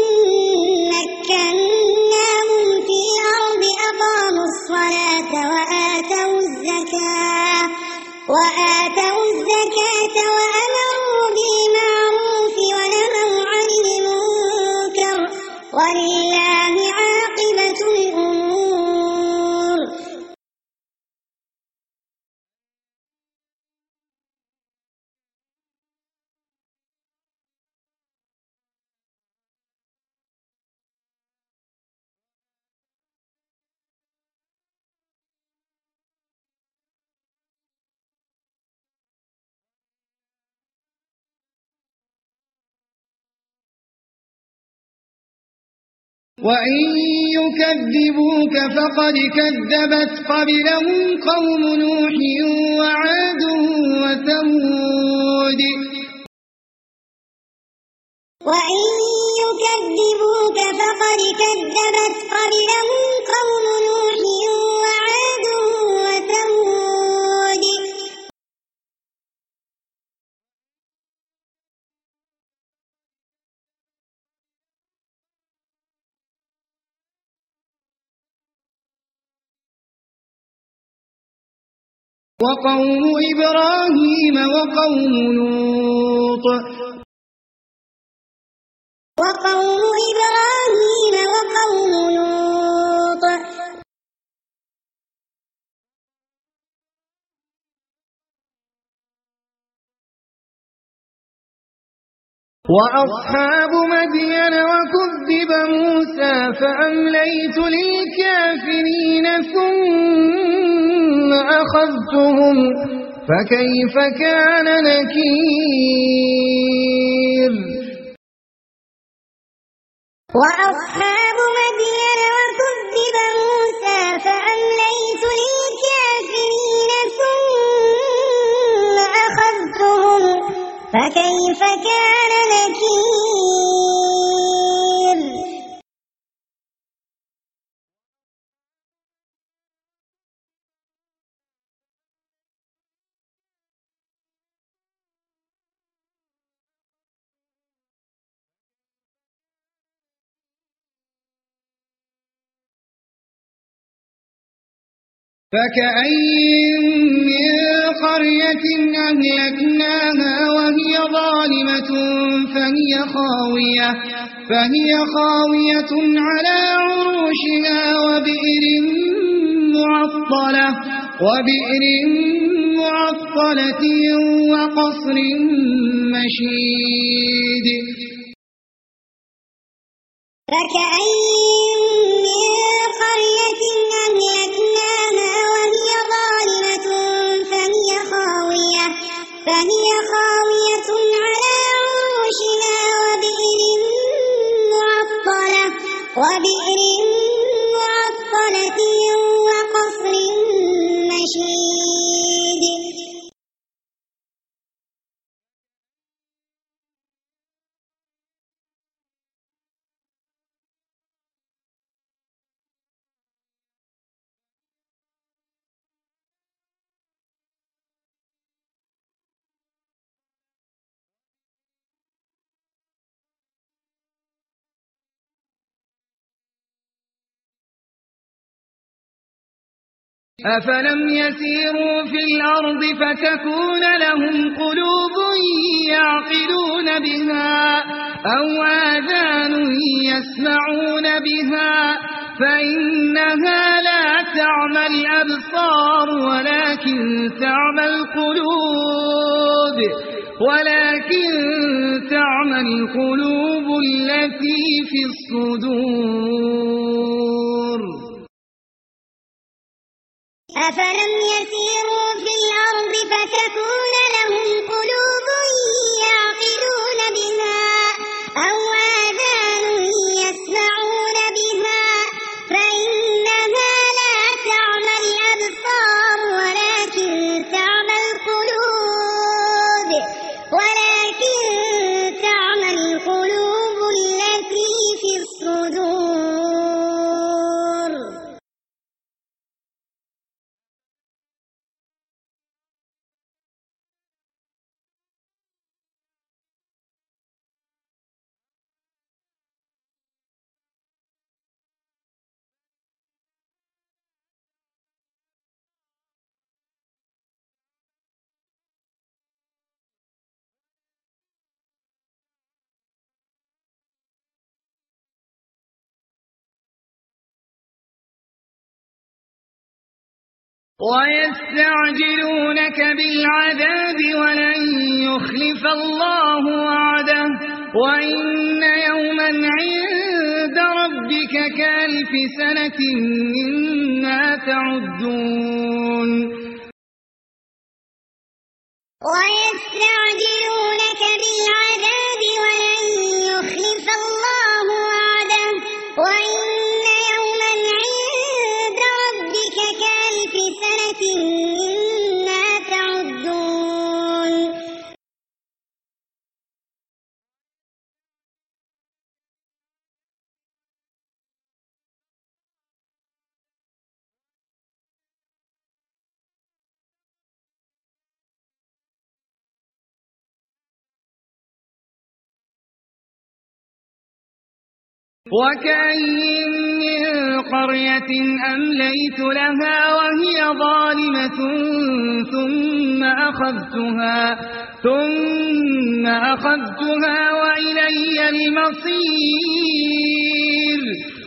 مكناهم في الأرض أقاموا الصلاة وآتوا الزكاة وأمروا بالمعروف ونهوا عن المنكر ولله عاقبة الأمور وإن يكذبوك فقد كذبت قبلهم قوم نوح وعاد وثمود وإن يكذبوك فقد كذبت قبلهم قوم نوح وعاد وثمود وقوم إبراهيم وقوم لوط وقوم إبراهيم وقوم لوط وأصحاب مدين وكذب موسى فأمليت للكافرين ثم أخذتهم فكيف كان نكير وأصحاب مدين وكذب موسى فأمليت للكافرين ثم أخذتهم فكيف كان نكير فكأين من قرية أهلكناها وهي ظالمة فهي خاوية على عروشها وبئر معطلة وقصر مشيد فكأين من قرية أهلكناها وهي ظالمة فهي خاوية على عروشها وبئر معطلة وقصر مشيد أفلم يسيروا في الأرض فتكون لهم قلوب يعقلون بها أو آذان يسمعون بها فإنها لا تعمى الأبصار ولكن تعمى القلوب التي في الصدور أفلم يسيروا في الأرض فتكون لهم قلوب يعقلون بها أو آذان يسمعون بها فإنها لا تعمى الأبصار ولكن تعمى القلوب التي في الصدور ويستعجلونك بالعذاب ولن يخلف الله وعده وإن يوما عند ربك كألف سنة مما تعدون ويستعجلونك بالعذاب ولن يخلف الله وعده وإن يوما عند ربك كألف سنة مما تعدون وكأين من قرية أمليت لها وهي ظالمة ثم أخذتها وإلي المصير.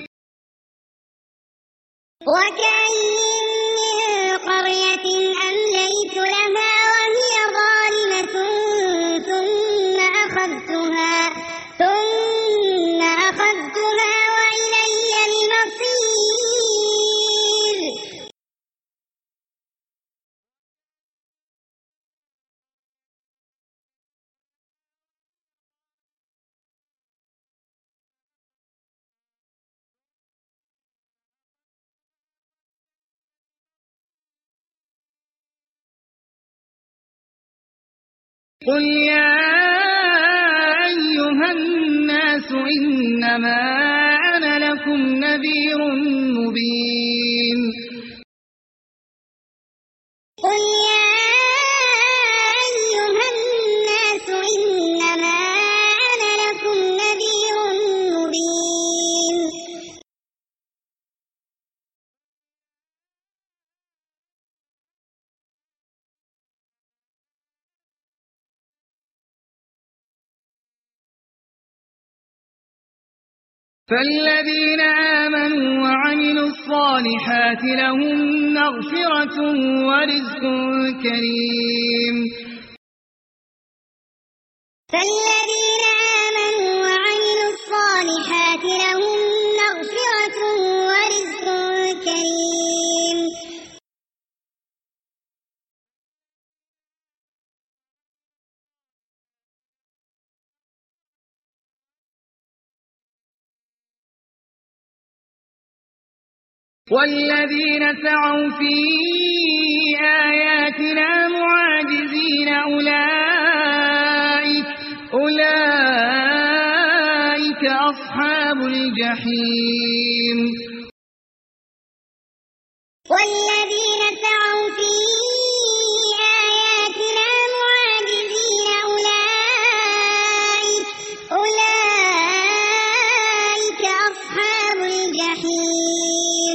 وكأين من قرية أمليت لها وهي ظالمة ثم أخذتها وإلي المصير. قل يا أيها الناس إنما أنا لكم نذير مبين. قل يا أيها الناس إنما أنا لكم نذير مبين. فالذين آمنوا وعملوا الصالحات لهم مغفرة ورزق كريم. فالذين آمنوا وعملوا الصالحات لهم مغفرة ورزق كريم. والذين سعوا في آياتنا معاجزين أولئك أصحاب الجحيم. والذين سعوا في آياتنا معاجزين أولئك أصحاب الجحيم.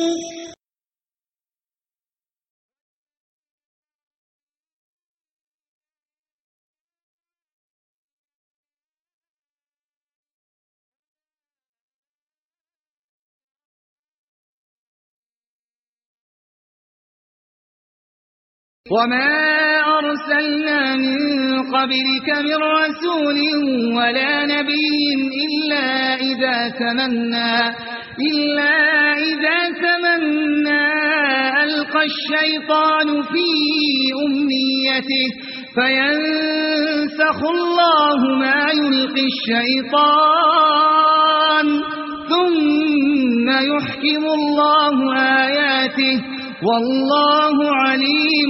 وما أرسلنا من قبلك من رسول ولا نبي إلا إذا تمنى ألقى الشيطان في أمنيته فينسخ الله ما يلقي الشيطان ثم يحكم الله آياته والله عليم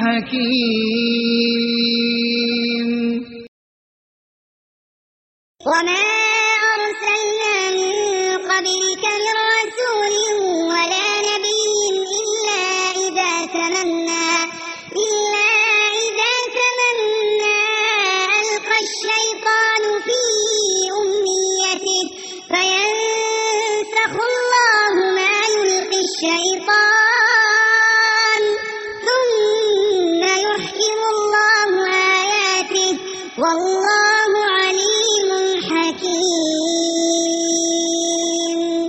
حكيم. وما أرسلنا من قبلك من رسول ولا نبي إلا إذا تمنى ألقى الشيطان في أمنيته فينسخ الله ما يلقي الشيطان ثم يحكم الله آياته والله عليم حكيم.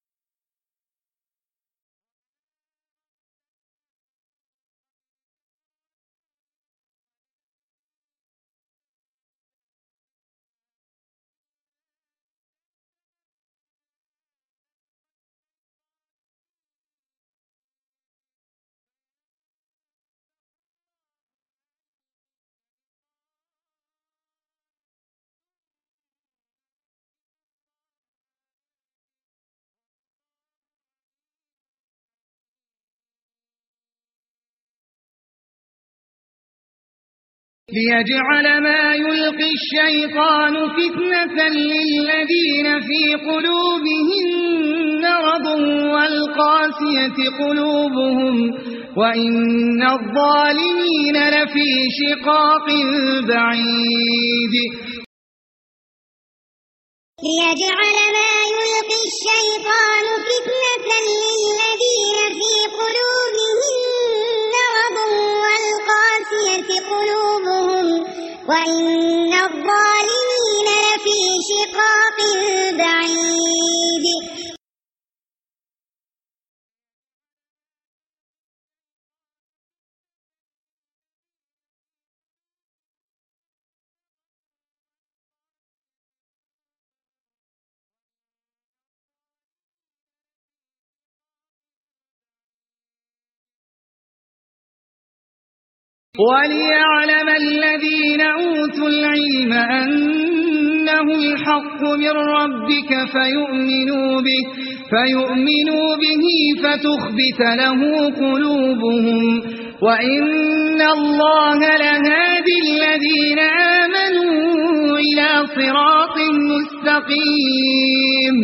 ليجعل ما يلقي الشيطان فتنة للذين في قلوبهم مرض والقاسية قلوبهم وإن الظالمين لفي شقاق بعيد. ليجعل ما يلقي وإن الظالمين لفي شقاق بعيد وليعلم الذين أوتوا العلم أنه الحق من ربك فيؤمنوا به فتخبت له قلوبهم وإن الله لهادي الذين آمنوا إلى صراط مستقيم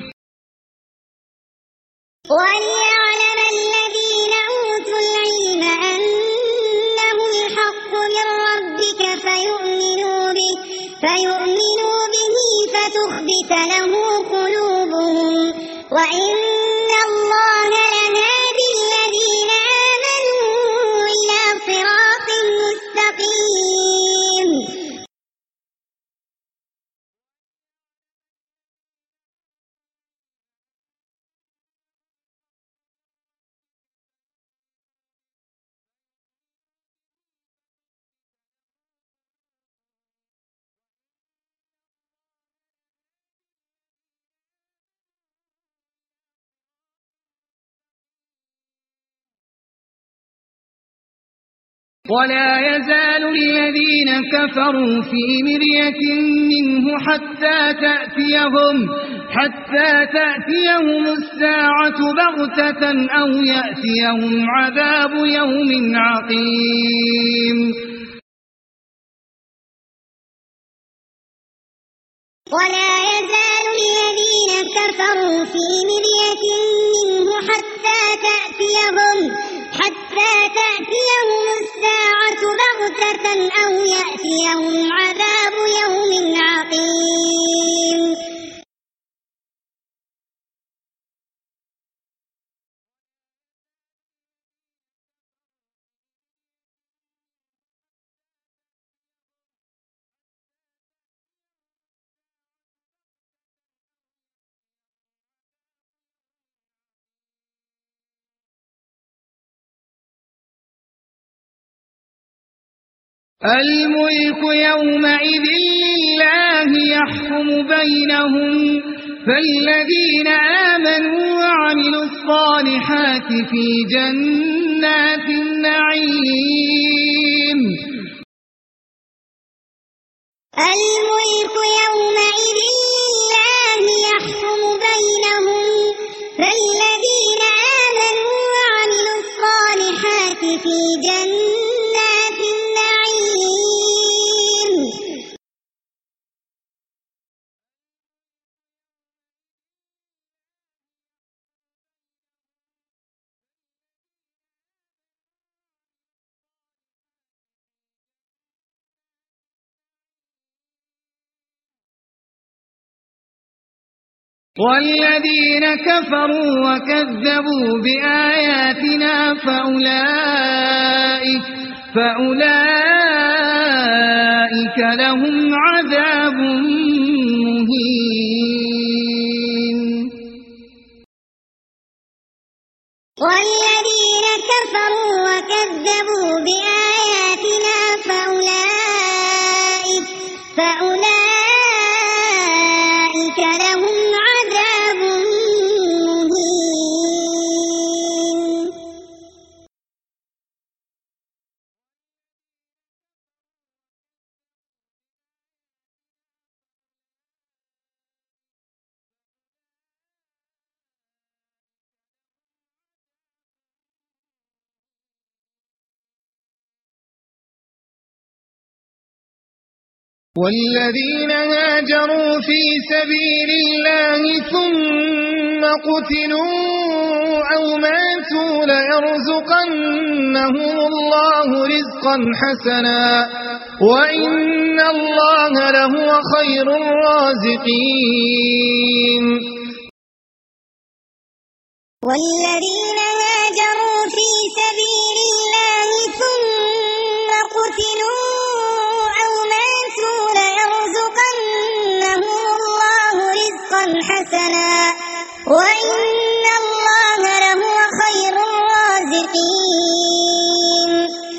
وليعلم الذين أوتوا العلم أنه الحق من ربك فيؤمنوا به فتخبت له قلوبهم وإن الله لهادي الذين آمنوا إلى صراط مستقيم ولا يزال الذين كفروا في مرية منه حتى تأتيهم الساعة بغتة أو يأتيهم عذاب يوم عقيم ولا يزال الذين كفروا في مرية منه حتى تأتيهم الساعة بغتة أو يأتيهم عذاب يوم عقيم الملك يومئذ لله يحكم بينهم فالذين آمنوا وعملوا الصالحات في جنات النعيم الملك يومئذ لله يحكم بينهم فالذين آمنوا وعملوا الصالحات في جنات النعيم والذين كفروا وكذبوا بآياتنا فأولئك لهم عذاب مهين والذين كفروا وكذبوا بآياتنا فأولئك لهم عذاب مهين والذين هاجروا في سبيل الله ثم قتلوا أو ماتوا ليرزقنهم الله رزقا حسنا وإن الله لهو خير الرازقين والذين هاجروا في سبيل الله ثم قتلوا أو ماتوا حسنا وإن الله لهو خير الرازقين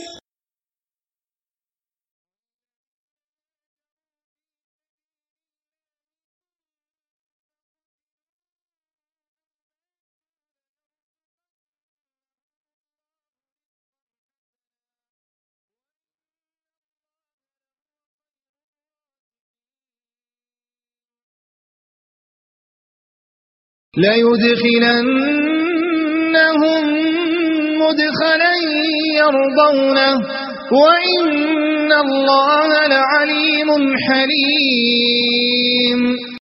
ليدخلنهم مدخلا يرضونه وإن الله لعليم حليم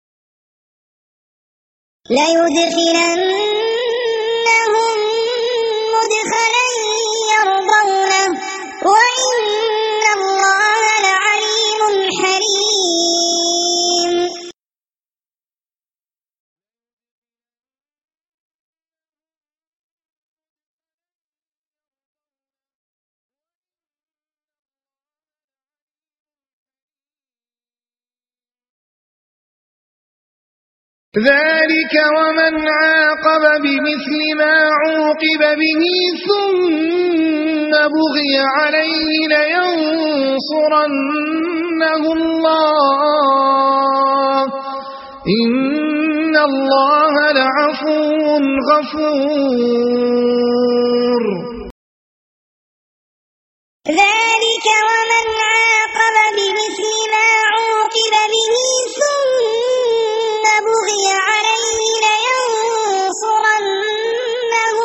ليدخلنهم مدخلا يرضونه وإن الله لعليم حليم ذلك ومن عاقب بمثل ما عوقب به ثم بغي عليه لينصرنه الله إن الله لعفو غفور ذلك ومن عاقب بمثل ما عوقب به ثم بغي عليه لينصرنه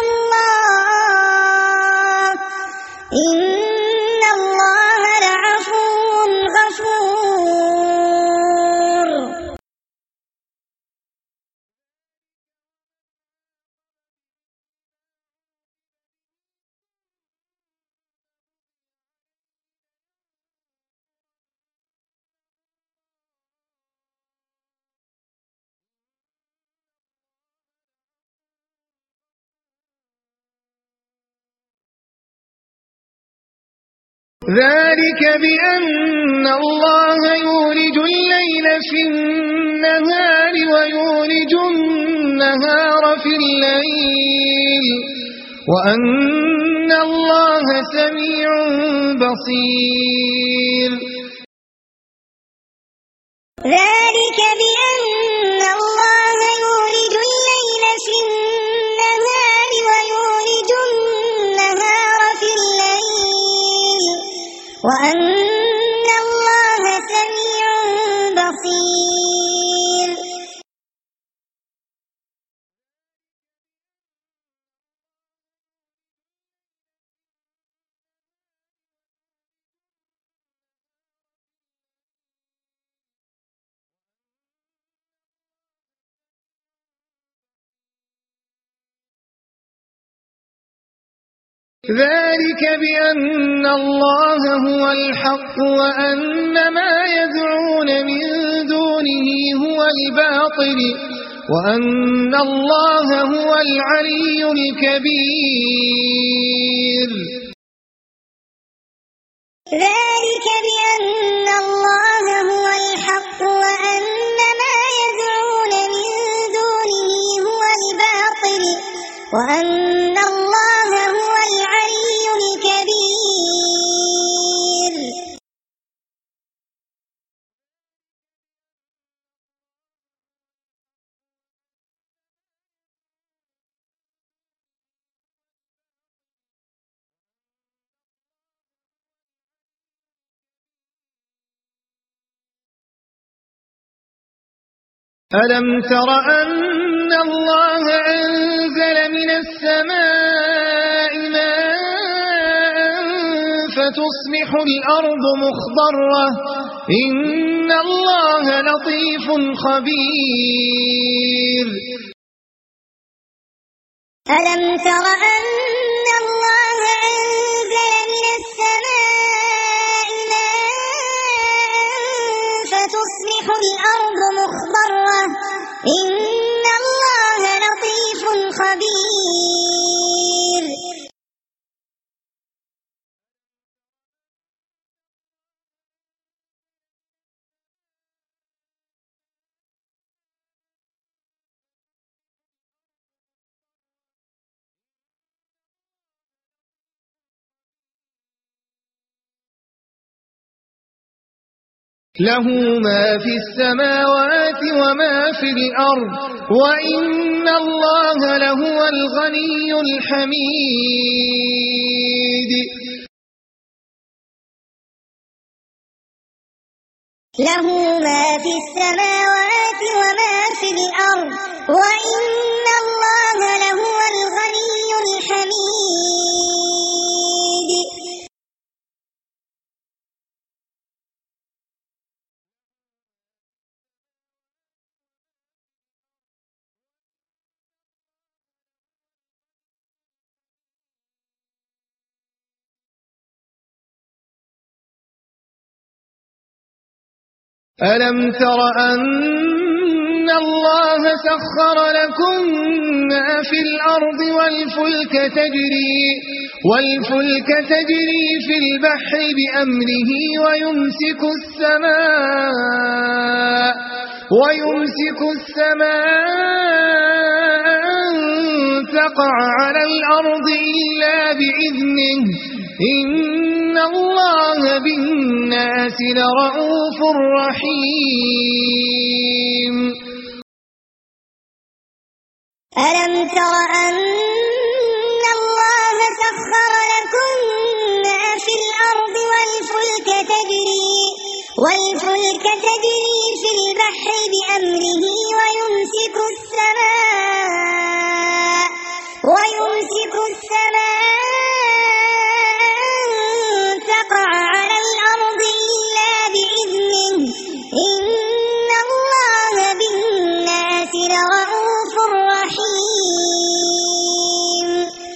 الله إن الله لعفو غفور ذلك بأن الله يولج الليل في النهار ويولج النهار في الليل وأن الله سميع بصير ذلك بأن الله يولج الليل في النهار ويولج النهار في الليل وأن الله سميع بصير ذلك بأن الله هو الحق وأن ما يدعون من دونه هو الباطل وأن الله هو العلي الكبير ذلك بأن الله هو الحق وأن ما يدعون من دونه هو الباطل وأن الله هو العلي الكبير ألم تر أن الله أنزل من السماء ماء فتصبح الأرض مخضرة إن الله لطيف خبير ألم تر أن الله أنزل من السماء ماء فتصبح الأرض مخضرة إن الله لطيف خبير له ما في السماوات وما في الأرض وإن الله لهو الغني الحميد. له ما في السماوات وما في الأرض وإن الله لهو الغني الحميد. ألم تر أن الله سخر لكم ما في الأرض والفلك تجري في البحر بأمره ويمسك السماء أن تقع على الأرض إلا بإذنه إن الله بالناس لرءوف رحيم. ألم تر أن الله سخر لكم ما في الأرض والفلك تجري في البحر بأمره ويمسك السماء تقع على الأرض إلا بإذنه إن الله بالناس لرءوف رحيم.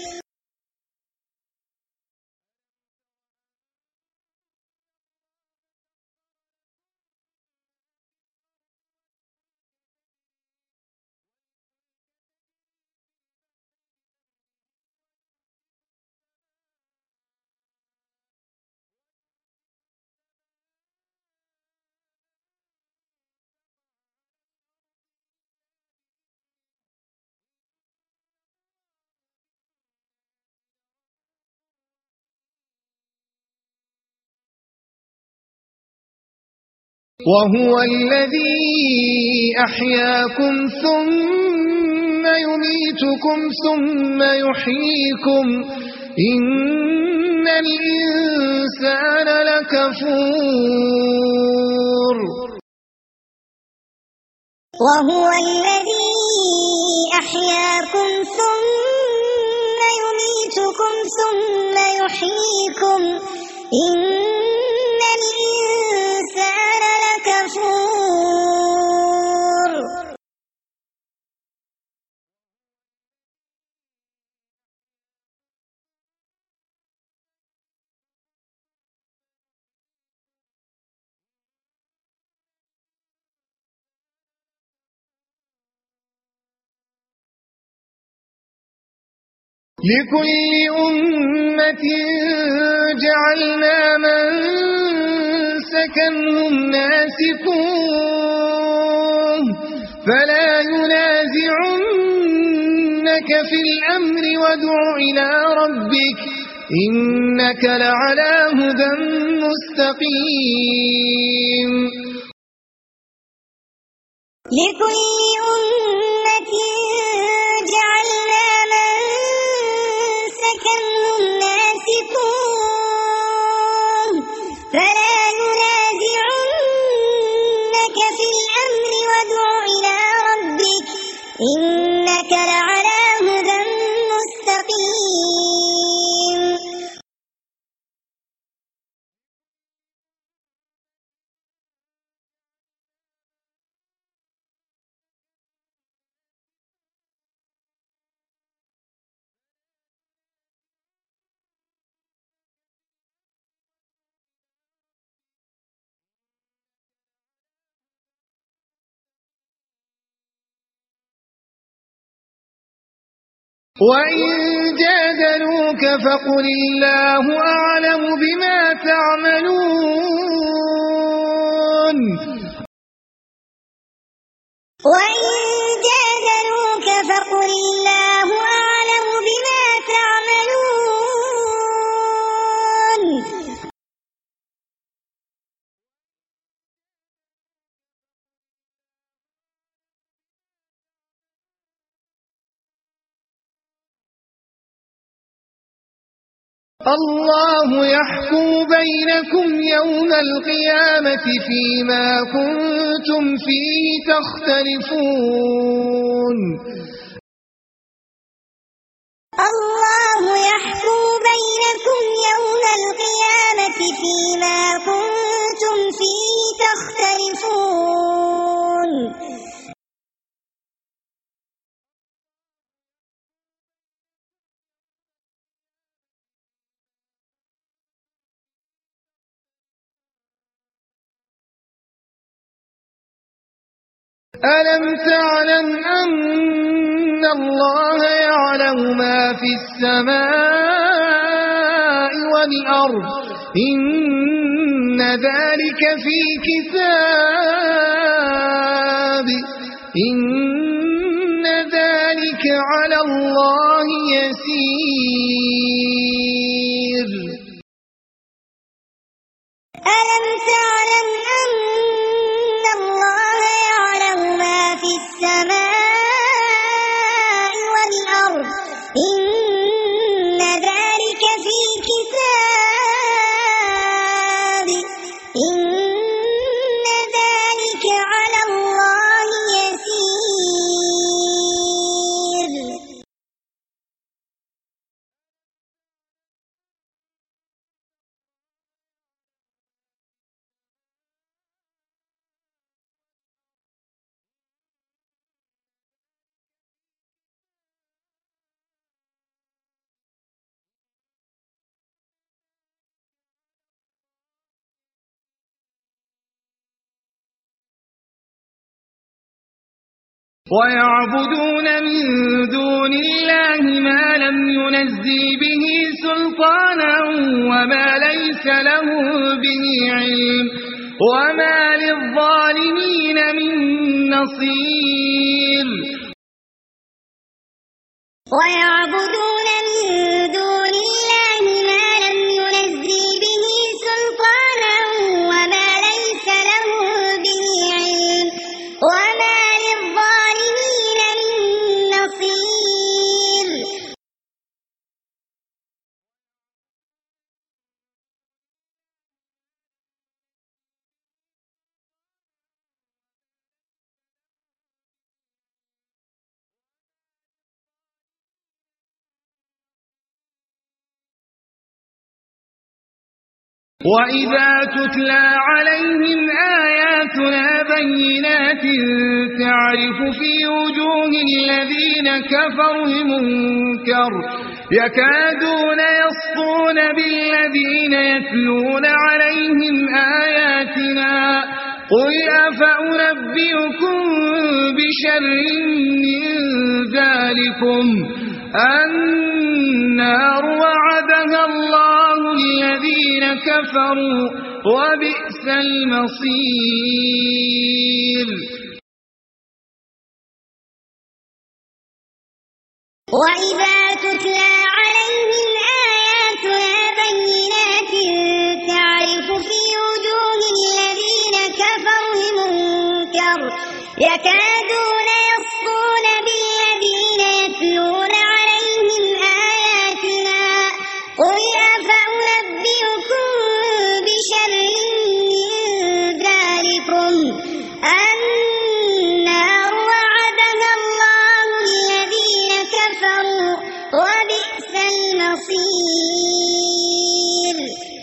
وهو الذي أحياكم ثم يميتكم ثم يحييكم إن الإنسان لكفور. وهو الذي أحياكم ثم يميتكم ثم يحييكم إن الإنسان لكفور. لكل أمة جعلنا منسكا هم ناسكوه فلا ينازعنك في الأمر وادع إلى ربك إنك لعلى هدى مستقيم. لكل أمة جعلنا منسكا هم ناسكوه فلا ينازعنك في الأمر وادع إلى ربك إنك لعلى هدى مستقيم. وإن جادلوك فقل الله أعلم بما تعملون. وإن جادلوك فقل الله أعلم بما تعملون. الله يحكم بينكم يوم القيامة فيما كنتم فيه تختلفون الله يحكم بينكم يوم القيامة فيما كنتم فيه تختلفون ألم تعلم أن الله يعلم ما في السماء والأرض إن ذلك في كتاب إن ذلك على الله يسير ألم تعلم أن الله يعلم ما في السماء والأرض إن ذلك في كتاب إن ذلك على الله يسير ويعبدون من دون الله ما لم ينزل به سلطانا وما ليس له به علم وما للظالمين من نصير ويعبدون من دون الله ما لم ينزل به سلطانا وما ليس له به علم وما للظالمين من نصير وإذا تتلى عليهم آياتنا بينات تعرف في وجوه الذين كفروا المنكر يكادون يسطون بالذين يتلون عليهم آياتنا قل أفأنبئكم بشر من ذلكم النار وعدها الله الذين كفروا وبئس المصير وإذا تتلى عليهم آياتنا بينات تعرف في وجوه الذين كفروا المنكر يكادون يسطون بالذين يتلون عليهم آياتنا قل أفأنبئكم بشر من ذلكم النار وعدها الله الذين كفروا وبئس المصير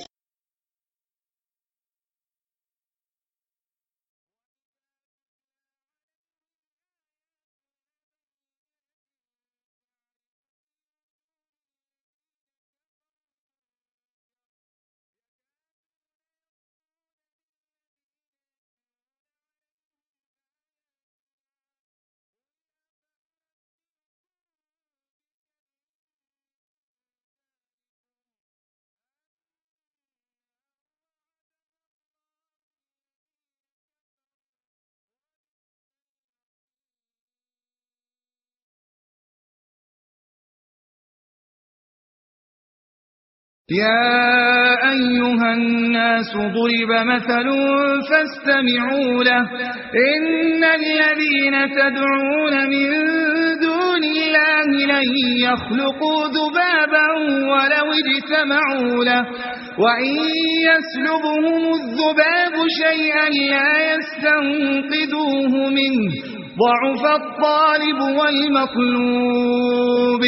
يا أيها الناس ضرب مثل فاستمعوا له إن الذين تدعون من دون الله أن يخلقوا ذبابا ولو اجتمعوا له وإن يسلبهم الذباب شيئا لا يستنقذوه منه ضعف الطالب والمطلوب.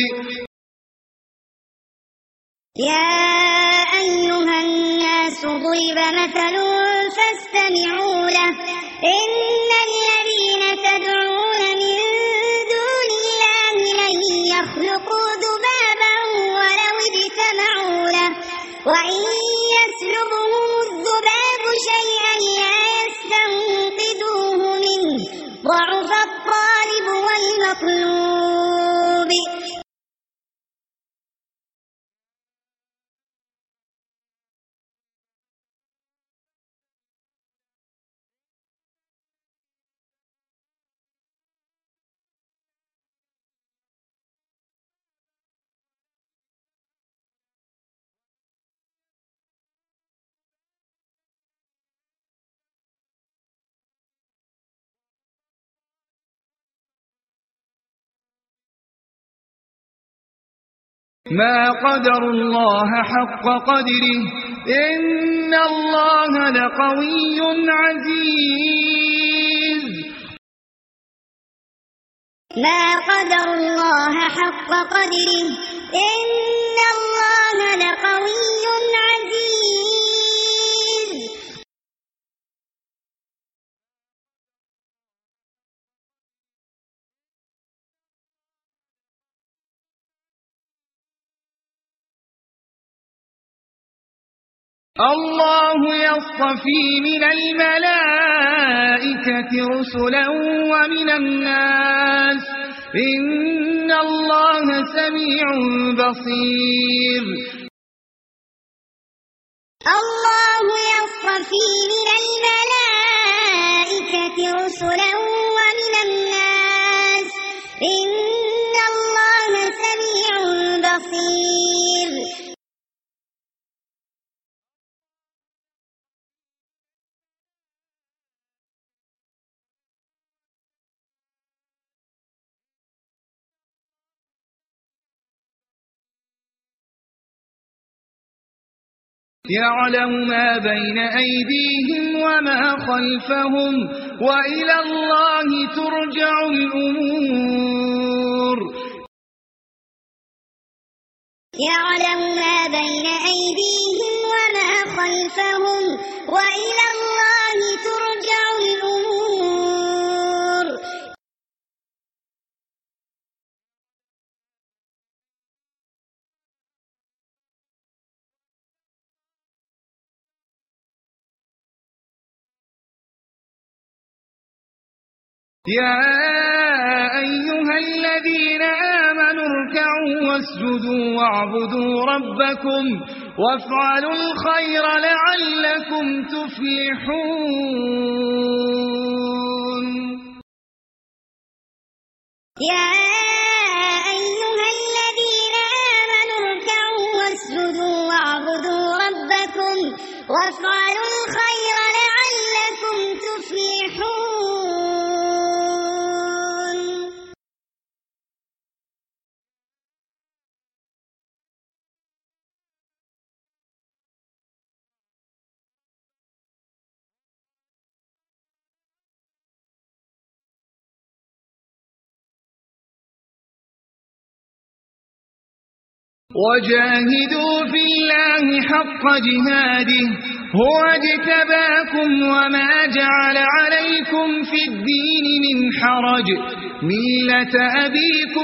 يا أيها الناس ضرب مثل فاستمعوا له إن الذين تدعون من دون الله لن يخلقوا ذبابا ولو اجتمعوا له وإن يسلبهم الذباب شيئا لا يستنقذوه منه ضعف الطالب والمطلوب. ما قدر الله حق قدره إن الله لقوي عزيز. ما قدر الله حق قدره إن الله لقوي عزيز. الله يصطفي من الملائكة رسلا ومن الناس إن الله سميع بصير. الله يصطفي من الملائكة رسلا ومن الناس إن الله سميع بصير. يعلم ما بين أيديهم وما خلفهم وإلى الله ترجع الأمور. يعلم ما بين أيديهم وما خلفهم وإلى الله ترجع الأمور. يا أيها الذين آمنوا اركعوا واسجدوا واعبدوا ربكم وافعلوا الخير لعلكم تفلحون. يا أيها الذين آمنوا اركعوا واسجدوا واعبدوا ربكم وافعلوا الخير لعلكم تفلحون. وجاهدوا في الله حق جهاده هو اجتباكم وما جعل عليكم في الدين من حرج ملة أبيكم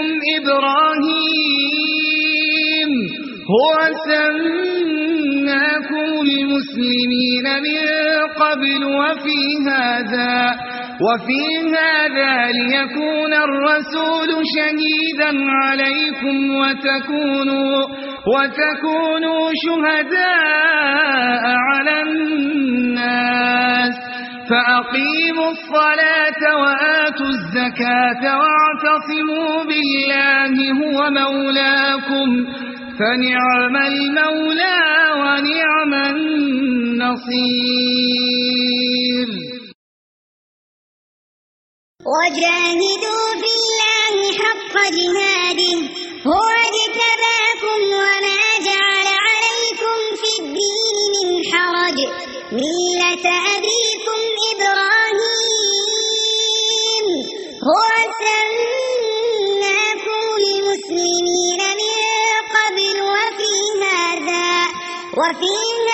إبراهيم هو سماكم المسلمين من قبل وفي هذا ليكون الرسول شهيدا عليكم وتكونوا شهداء على الناس فأقيموا الصلاة وآتوا الزكاة واعتصموا بالله هو مولاكم فنعم المولى ونعم النصير. وجاهدوا في الله حق جهاده هو اجتباكم وما جعل عليكم في الدين من حرج ملة أبيكم إبراهيم هو سماكم المسلمين من قبل وفي